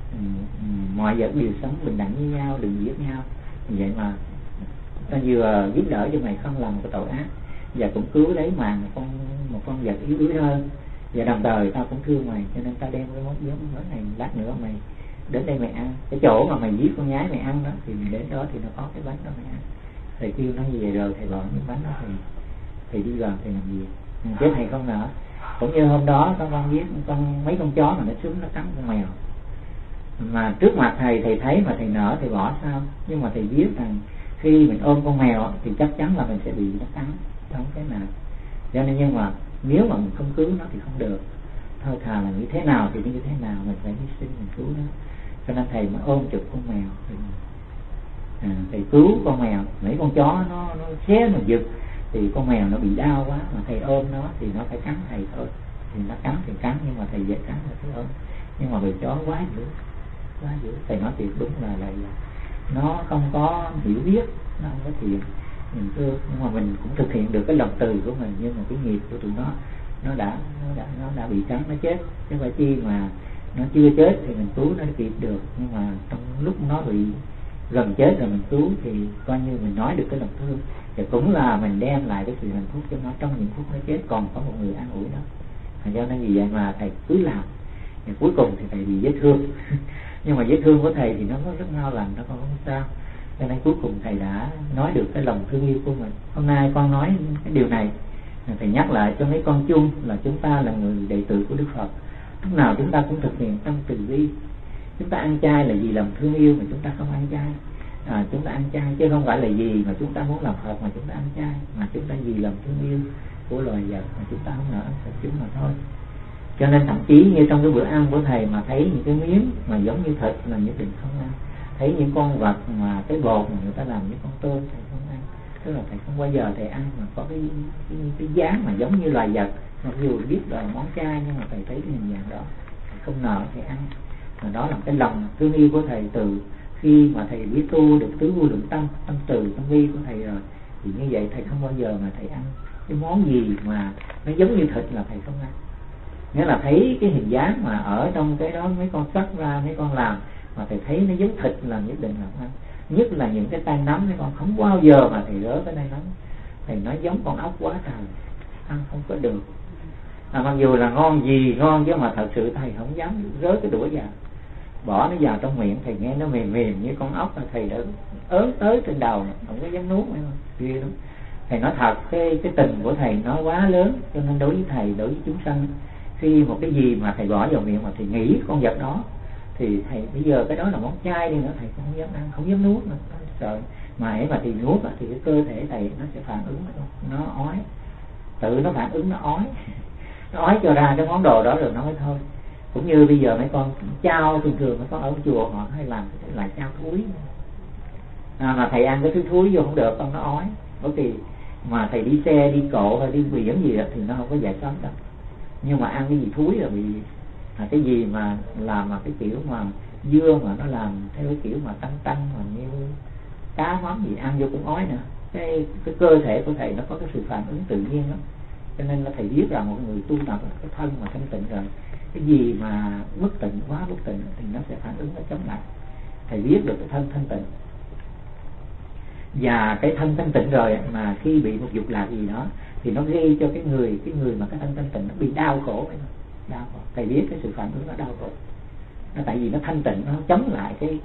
Mọi vật đều sống bình đẳng với nhau, đừng giết nhau. Vậy mà ta vừa giúp đỡ cho mày không làm cái tội ác, và cũng cứu lấy mạng một con vật yếu đuối hơn, và đồng thời ta cũng thương mày, cho nên ta đem cái món này lát nữa mày đến đây mày ăn. Cái chỗ mà mày giết con nhái mày ăn đó, thì mình đến đó thì nó có cái bánh đó mày ăn. Thầy kêu nó như vậy rồi thầy bỏ những bánh đó, thầy đi gần thầy làm gì, chứ thầy không nỡ. Cũng như hôm đó có con giết mấy con chó mà nó xuống nó cắn con mèo, mà trước mặt thầy thấy mà thầy nỡ thầy bỏ sao. Nhưng mà thầy biết rằng khi mình ôm con mèo thì chắc chắn là mình sẽ bị nó cắn, không cái nào. Cho nên nhưng mà nếu mà mình không cứu nó thì không được, thôi thà là như thế nào thì như thế nào, mình phải hy sinh mình cứu nó. Cho nên thầy mới ôm chụp con mèo, thầy cứu con mèo. Mấy con chó nó xé nó giật thì con mèo nó bị đau quá, mà thầy ôm nó thì nó phải cắn thầy thôi. Thì nó cắn thì cắn, nhưng mà thầy dễ cắn là thầy ôm. Nhưng mà bị chó quá dữ, thầy nói thiệt đúng là nó không có hiểu biết, nó không có thiện mình thương, nhưng mà mình cũng thực hiện được cái lòng từ của mình. Nhưng mà cái nghiệp của tụi nó đã bị cắn, nó chết. Chứ phải chi mà nó chưa chết thì mình cứu nó kịp được, nhưng mà trong lúc nó bị gần chết rồi mình cứu thì coi như mình nói được cái lòng thương, và cũng là mình đem lại cái sự hạnh phúc cho nó trong những phút nó chết, còn có một người an ủi nó. Do nên vì vậy mà thầy cứ làm, và cuối cùng thì thầy bị vết thương nhưng mà vết thương của thầy thì nó có rất mau lành, nó không sao. Cho nên cuối cùng thầy đã nói được cái lòng thương yêu của mình. Hôm nay con nói cái điều này Thầy nhắc lại cho mấy con chung là chúng ta là người đệ tử của Đức Phật, lúc nào chúng ta cũng thực hiện tâm từ bi. Chúng ta ăn chay là vì lòng thương yêu mà chúng ta không ăn chay. Chúng ta ăn chay chứ không phải là gì mà chúng ta muốn làm Phật mà chúng ta ăn chay, mà chúng ta vì lòng thương yêu của loài vật mà chúng ta không nỡ ăn thịt chúng mà thôi. Cho nên thậm chí như trong cái bữa ăn của thầy mà thấy những cái miếng mà giống như thịt là nhất định không ăn. Thấy những con vật mà cái bột mà người ta làm những con tôm thầy không ăn. Tức là thầy không bao giờ thầy ăn mà có cái dáng mà giống như loài vật. Mặc dù biết là món chay nhưng mà thầy thấy cái hình dạng đó thầy không nỡ thầy ăn. Và đó là cái lòng thương yêu của thầy từ khi mà thầy biết tu được tứ vô lượng tâm, tâm từ tâm vi của thầy rồi, thì như vậy thầy không bao giờ mà thầy ăn cái món gì mà nó giống như thịt là thầy không ăn. Nghĩa là thấy cái hình dáng mà ở trong cái đó mấy con cắt ra, mấy con làm mà thầy thấy nó giống thịt là nhất định là không ăn. Nhất là những cái tay nắm mấy con không bao giờ mà thầy rớ cái tay nắm, thầy nói giống con ốc quá trời, ăn không có được. Mặc dù là ngon gì ngon chứ mà thật sự thầy không dám rớ cái đũa vào, bỏ nó vào trong miệng. Thầy nghe nó mềm mềm như con ốc là thầy đã ớn tới trên đầu, không có dám nuốt nữa. Ghê lắm. Thầy nói thật, cái tình của thầy nó quá lớn, cho nên đối với thầy, đối với chúng sanh, khi một cái gì mà thầy bỏ vào miệng mà thầy nghĩ con vật đó thì thầy bây giờ cái đó là món chay đi nữa thầy không dám ăn, không dám nuốt nữa, sợ mà ấy mà thì nuốt thì cái cơ thể thầy nó sẽ phản ứng, nó ói, tự nó phản ứng, nó ói cho ra cái món đồ đó rồi nó mới thôi. Cũng như bây giờ mấy con chao thường thường mấy con ở chùa họ hay làm cái loại chao thúi, mà thầy ăn cái thứ thúi vô không được, con nó ói. Bởi vì mà thầy đi xe, đi cộ hay đi biển gì đó, thì nó không có giải phóng đâu. Nhưng mà ăn cái gì thúi là bị cái gì mà làm mà cái kiểu mà dưa mà nó làm theo cái kiểu mà tăng mà như cá mắm gì ăn vô cũng ói nữa. Cái cơ thể của thầy nó có cái sự phản ứng tự nhiên đó. Cho nên là thầy biết rằng một người tu tập cái thân mà thanh tịnh rồi, cái gì mà bất tịnh, quá bất tịnh thì nó sẽ phản ứng, nó chống lại. Thầy biết được cái thân thanh tịnh, và cái thân thanh tịnh rồi mà khi bị một dục lạc gì đó thì nó gây cho cái người mà cái thân thanh tịnh nó bị đau khổ. Thầy biết cái sự phản ứng nó đau khổ, nó tại vì nó thanh tịnh, nó chống lại cái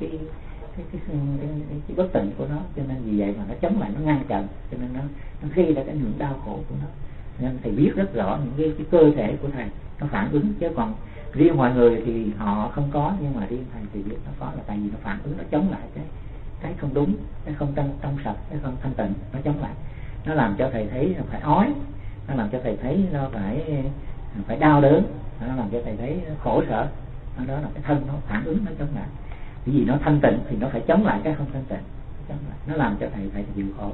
bất tịnh của nó, cho nên vì vậy mà nó chống lại, nó ngăn chặn, cho nên nó gây ra cái ảnh hưởng đau khổ của nó. Nên thầy biết rất rõ những cái cơ thể của thầy nó phản ứng, chứ còn riêng mọi người thì họ không có, nhưng mà riêng thầy thì biết nó có, là tại vì nó phản ứng, nó chống lại cái không đúng, cái không trong sạch, cái không thanh tịnh, nó chống lại, nó làm cho thầy thấy là phải ói, nó làm cho thầy thấy nó phải đau đớn, nó làm cho thầy thấy khổ sở. Đó là cái thân nó phản ứng, nó chống lại. Cái gì nó thanh tịnh thì nó phải chống lại cái không thanh tịnh, nó làm cho thầy phải chịu khổ.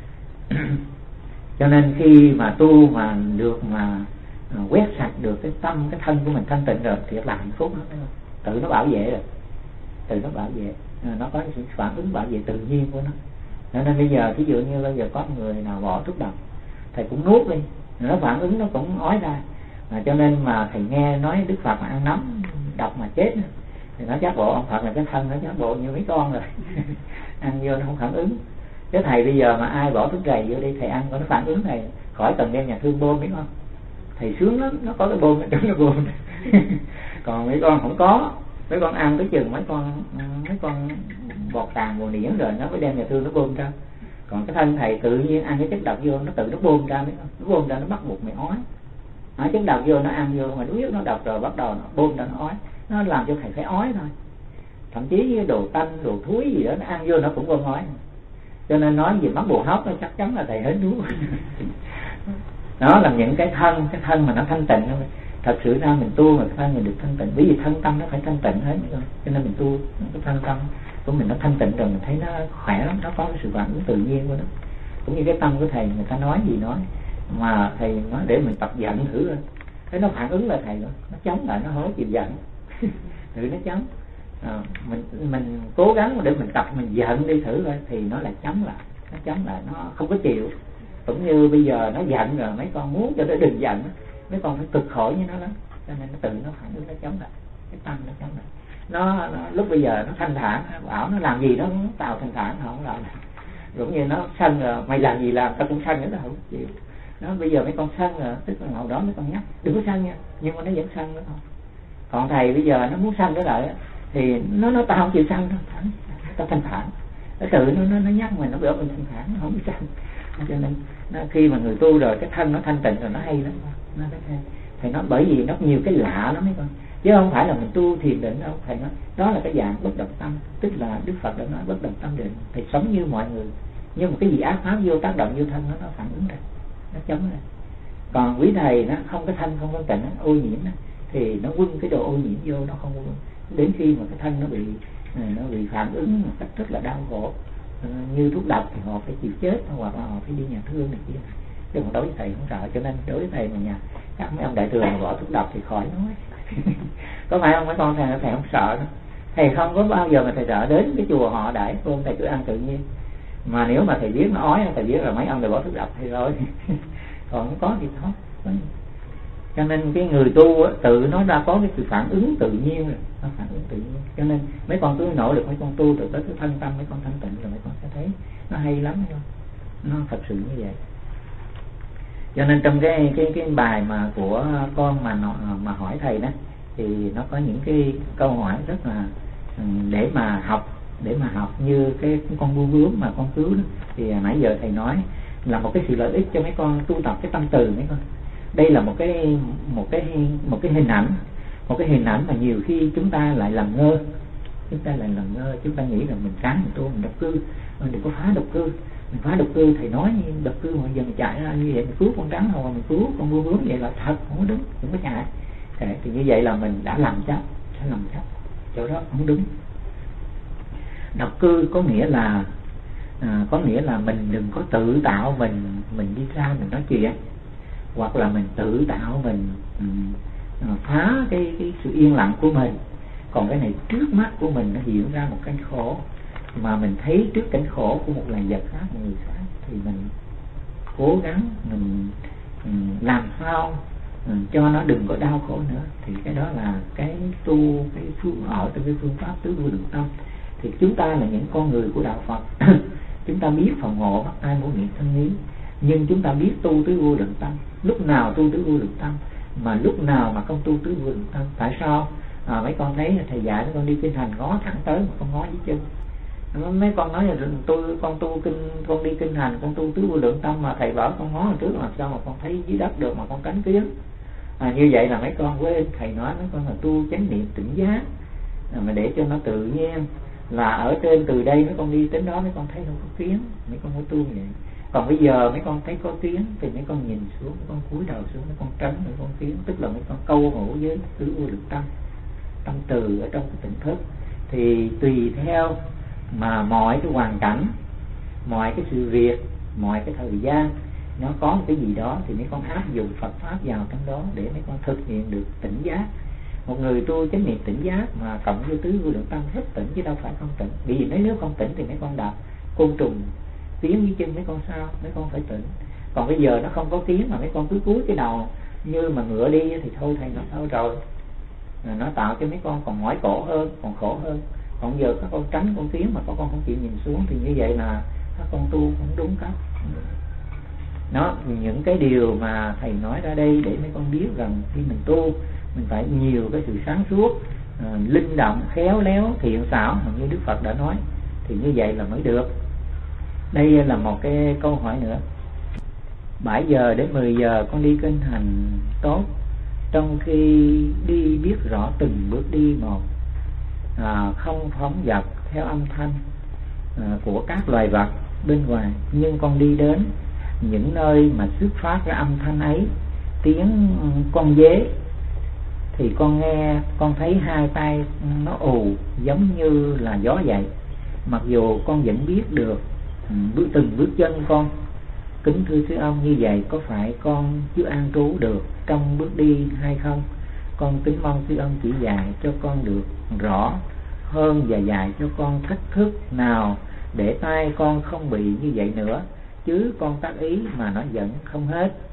Cho nên khi mà tu mà được mà quét sạch được cái tâm, cái thân của mình thanh tịnh rồi thì là hạnh phúc, tự nó bảo vệ rồi, tự nó bảo vệ, nó có sự phản ứng bảo vệ tự nhiên của nó. Nên bây giờ ví dụ như bây giờ có người nào bỏ thuốc độc, thầy cũng nuốt đi, nó phản ứng, nó cũng ói ra. Cho nên mà thầy nghe nói Đức Phật mà ăn nấm độc mà chết thì nó chắc bộ ông Phật là cái thân nó chắc bộ như mấy con rồi ăn vô nó không phản ứng. Chứ thầy bây giờ mà ai bỏ thuốc gầy vô đi thầy ăn nó phản ứng, thầy khỏi cần đem nhà thương bơm, biết không? Thầy sướng lắm, nó có cái bơm ở trong cái bơm còn mấy con không có, mấy con ăn tới chừng mấy con bọt tàn bồ niễn rồi nó mới đem nhà thương nó bơm ra. Còn cái thân thầy tự nhiên ăn cái chất độc vô, nó tự nó bơm ra, nó bơm ra, nó bắt buộc mày ói. Chất độc vô nó ăn vô mà biết nó độc rồi bắt đầu nó bơm ra nó ói, nó làm cho thầy phải ói thôi. Thậm chí đồ tanh, đồ thúi gì đó nó ăn vô nó cũng bơm ói. Cho nên nói gì mắc bồ hóc nó chắc chắn là thầy hết nuốt. Đó là những cái thân mà nó thanh tịnh thôi. Thật sự ra mình tu mà cái thân mình được thanh tịnh, bởi vì thân tâm nó phải thanh tịnh hết rồi. Cho nên mình tu cái thân tâm của mình nó thanh tịnh rồi mình thấy nó khỏe lắm, nó có cái sự phản ứng tự nhiên của nó. Cũng như cái tâm của thầy, người ta nói gì nói mà thầy nói để mình tập giận thử rồi, thấy nó phản ứng lại thầy đó, nó chống lại, nó không chịu giận thử nó chống. Mình cố gắng để mình tập mình giận đi thử rồi thì nó lại chống lại, nó không có chịu. Cũng như bây giờ nó giận rồi mấy con muốn cho nó đừng giận, mấy con phải cực khổ với nó lắm, cho nên nó tự nó phản ứng, nó chống lại, cái tâm nó chống lại. Nó lúc bây giờ nó thanh thản, bảo nó làm gì nó tạo thanh thản, không làm. Cũng như nó sân rồi mày làm gì làm tao cũng sân nữa, tao không chịu. Nó bây giờ mấy con sân rồi, tức là hồi đó mấy con nhắc đừng có sân nha, nhưng mà nó vẫn sân nữa thôi. Còn thầy bây giờ nó muốn sân trở lại thì nó nói tao không chịu sân đâu, tao thanh thản. tự nó nhắc mình, nó biểu mình thanh thản, nó không biết sao. Cho nên khi mà người tu rồi cái thân nó thanh tịnh rồi nó hay lắm, nó rất hay. Thầy nói bởi vì nó nhiều cái lạ lắm mấy con, chứ không phải là mình tu thiền định đâu. Thầy nói đó là cái dạng bất động tâm, tức là Đức Phật đã nói bất động tâm định. Thầy sống như mọi người, nhưng mà cái gì ác pháp vô tác động vô thân nó phản ứng ra, nó chống ra. Còn quý thầy nó không có thanh, không có tịnh, ô nhiễm đó, thì nó quân cái đồ ô nhiễm vô, nó không quân đến khi mà cái thân nó bị phản ứng một cách rất là đau khổ, như thuốc độc thì họ phải chịu chết, hoặc là họ phải đi nhà thương này kia. Chứ còn đối với thầy không sợ. Cho nên đối với thầy mà nhà các mấy ông đại thừa mà bỏ thuốc độc thì khỏi nói. Có phải không mấy con? Thầy không sợ đâu. Thầy không có bao giờ mà thầy sợ. Đến cái chùa họ đãi cơm thầy cứ ăn tự nhiên. Mà nếu mà thầy biết nó ói, thầy biết là mấy ông đều bỏ thuốc độc thì rồi. Còn không có thì thôi. Cho nên cái người tu tự nó đã có cái sự phản ứng tự nhiên rồi, nó phản ứng tự nhiên. Cho nên mấy con cứ nỗ lực, mấy con tu từ tới cái thân tâm, mấy con thanh tịnh rồi mấy con sẽ thấy nó hay lắm thôi. Nó thật sự như vậy. Cho nên trong cái bài mà của con mà hỏi thầy đó, thì nó có những cái câu hỏi rất là để mà học như cái con bướm bướm mà con cứu đó. Thì nãy giờ thầy nói là một cái sự lợi ích cho mấy con tu tập cái tâm từ mấy con. Đây là một cái hình ảnh, mà nhiều khi chúng ta lại làm ngơ. Chúng ta nghĩ là mình cắn, mình tu, mình độc cư, mình đừng có phá độc cư. Mình phá độc cư, thầy nói độc cư mà giờ mình chạy ra như vậy, mình cứu con rắn hoặc mình cứu con bướm vậy là thật, không có đúng, không có chạy. Thì như vậy là mình đã làm chấp, chỗ đó không đúng. Độc cư có nghĩa là mình đừng có tự tạo mình đi ra mình nói chuyện, hoặc là mình tự tạo mình phá cái sự yên lặng của mình. Còn cái này trước mắt của mình nó hiện ra một cái khổ, mà mình thấy trước cảnh khổ của một loài vật khác, một người khác, thì mình cố gắng mình làm sao cho nó đừng có đau khổ nữa. Thì cái đó là cái tu, cái phương pháp tứ vô lượng tâm. Thì chúng ta là những con người của đạo Phật chúng ta biết phần ngộ bắt ai ngộ niệm thân ý, nhưng chúng ta biết tu tứ vô lượng tâm. Lúc nào tu tứ vô lượng tâm, mà lúc nào mà không tu tứ vô lượng tâm? Tại sao mấy con thấy thầy dạy mấy con đi kinh hành ngó thẳng tới mà không ngó dưới chân? Mấy con nói là con đi kinh hành, con tu tứ vô lượng tâm, mà thầy bảo con ngó trước làm sao mà con thấy dưới đất được mà con tránh kiến? Như vậy là mấy con quên. Thầy nói mấy con là tu chánh niệm tỉnh giác, mà để cho nó tự nhiên là ở trên từ đây mấy con đi đến đó mấy con thấy không có kiến, mấy con phải tu vậy. Còn bây giờ mấy con thấy có kiến thì mấy con nhìn xuống, mấy con cúi đầu xuống, mấy con tránh mấy con kiến, tức là mấy con câu ngủ với tứ vô lượng tâm từ ở trong cái tỉnh thức. Thì tùy theo mà mọi cái hoàn cảnh, mọi cái sự việc, mọi cái thời gian nó có một cái gì đó thì mấy con áp dụng Phật pháp vào trong đó để mấy con thực hiện được tỉnh giác. Một người tu chánh niệm tỉnh giác mà cộng với tứ vô lượng tâm rất tỉnh, chứ đâu phải không tỉnh. Vì nếu không tỉnh thì mấy con đạp côn trùng tiến với chân mấy con sao? Mấy con phải tỉnh. Còn bây giờ nó không có tiếng mà mấy con cứ cúi cái đầu như mà ngựa đi thì thôi thầy nó thôi rồi, nó tạo cho mấy con còn mỏi cổ hơn, còn khổ hơn. Còn giờ các con tránh con tiếng mà các con không chịu nhìn xuống thì như vậy là các con tu không đúng cách. Nó những cái điều mà thầy nói ra đây để mấy con biết rằng khi mình tu mình phải nhiều cái sự sáng suốt, linh động, khéo léo, thiện xảo như Đức Phật đã nói, thì như vậy là mới được. Đây là một cái câu hỏi nữa. 7 giờ đến 10 giờ con đi kinh hành tốt, trong khi đi biết rõ từng bước đi một, không phóng dật theo âm thanh của các loài vật bên ngoài, nhưng con đi đến những nơi mà xuất phát ra âm thanh ấy, tiếng con dế, thì con nghe, con thấy hai tay nó ù giống như là gió vậy. Mặc dù con vẫn biết được từng bước chân con. Kính thưa sư ông, như vậy có phải con chưa an trú được trong bước đi hay không? Con kính mong sư ông chỉ dạy cho con được rõ hơn và dạy cho con cách thức nào để tay con không bị như vậy nữa, chứ con tác ý mà nó vẫn không hết.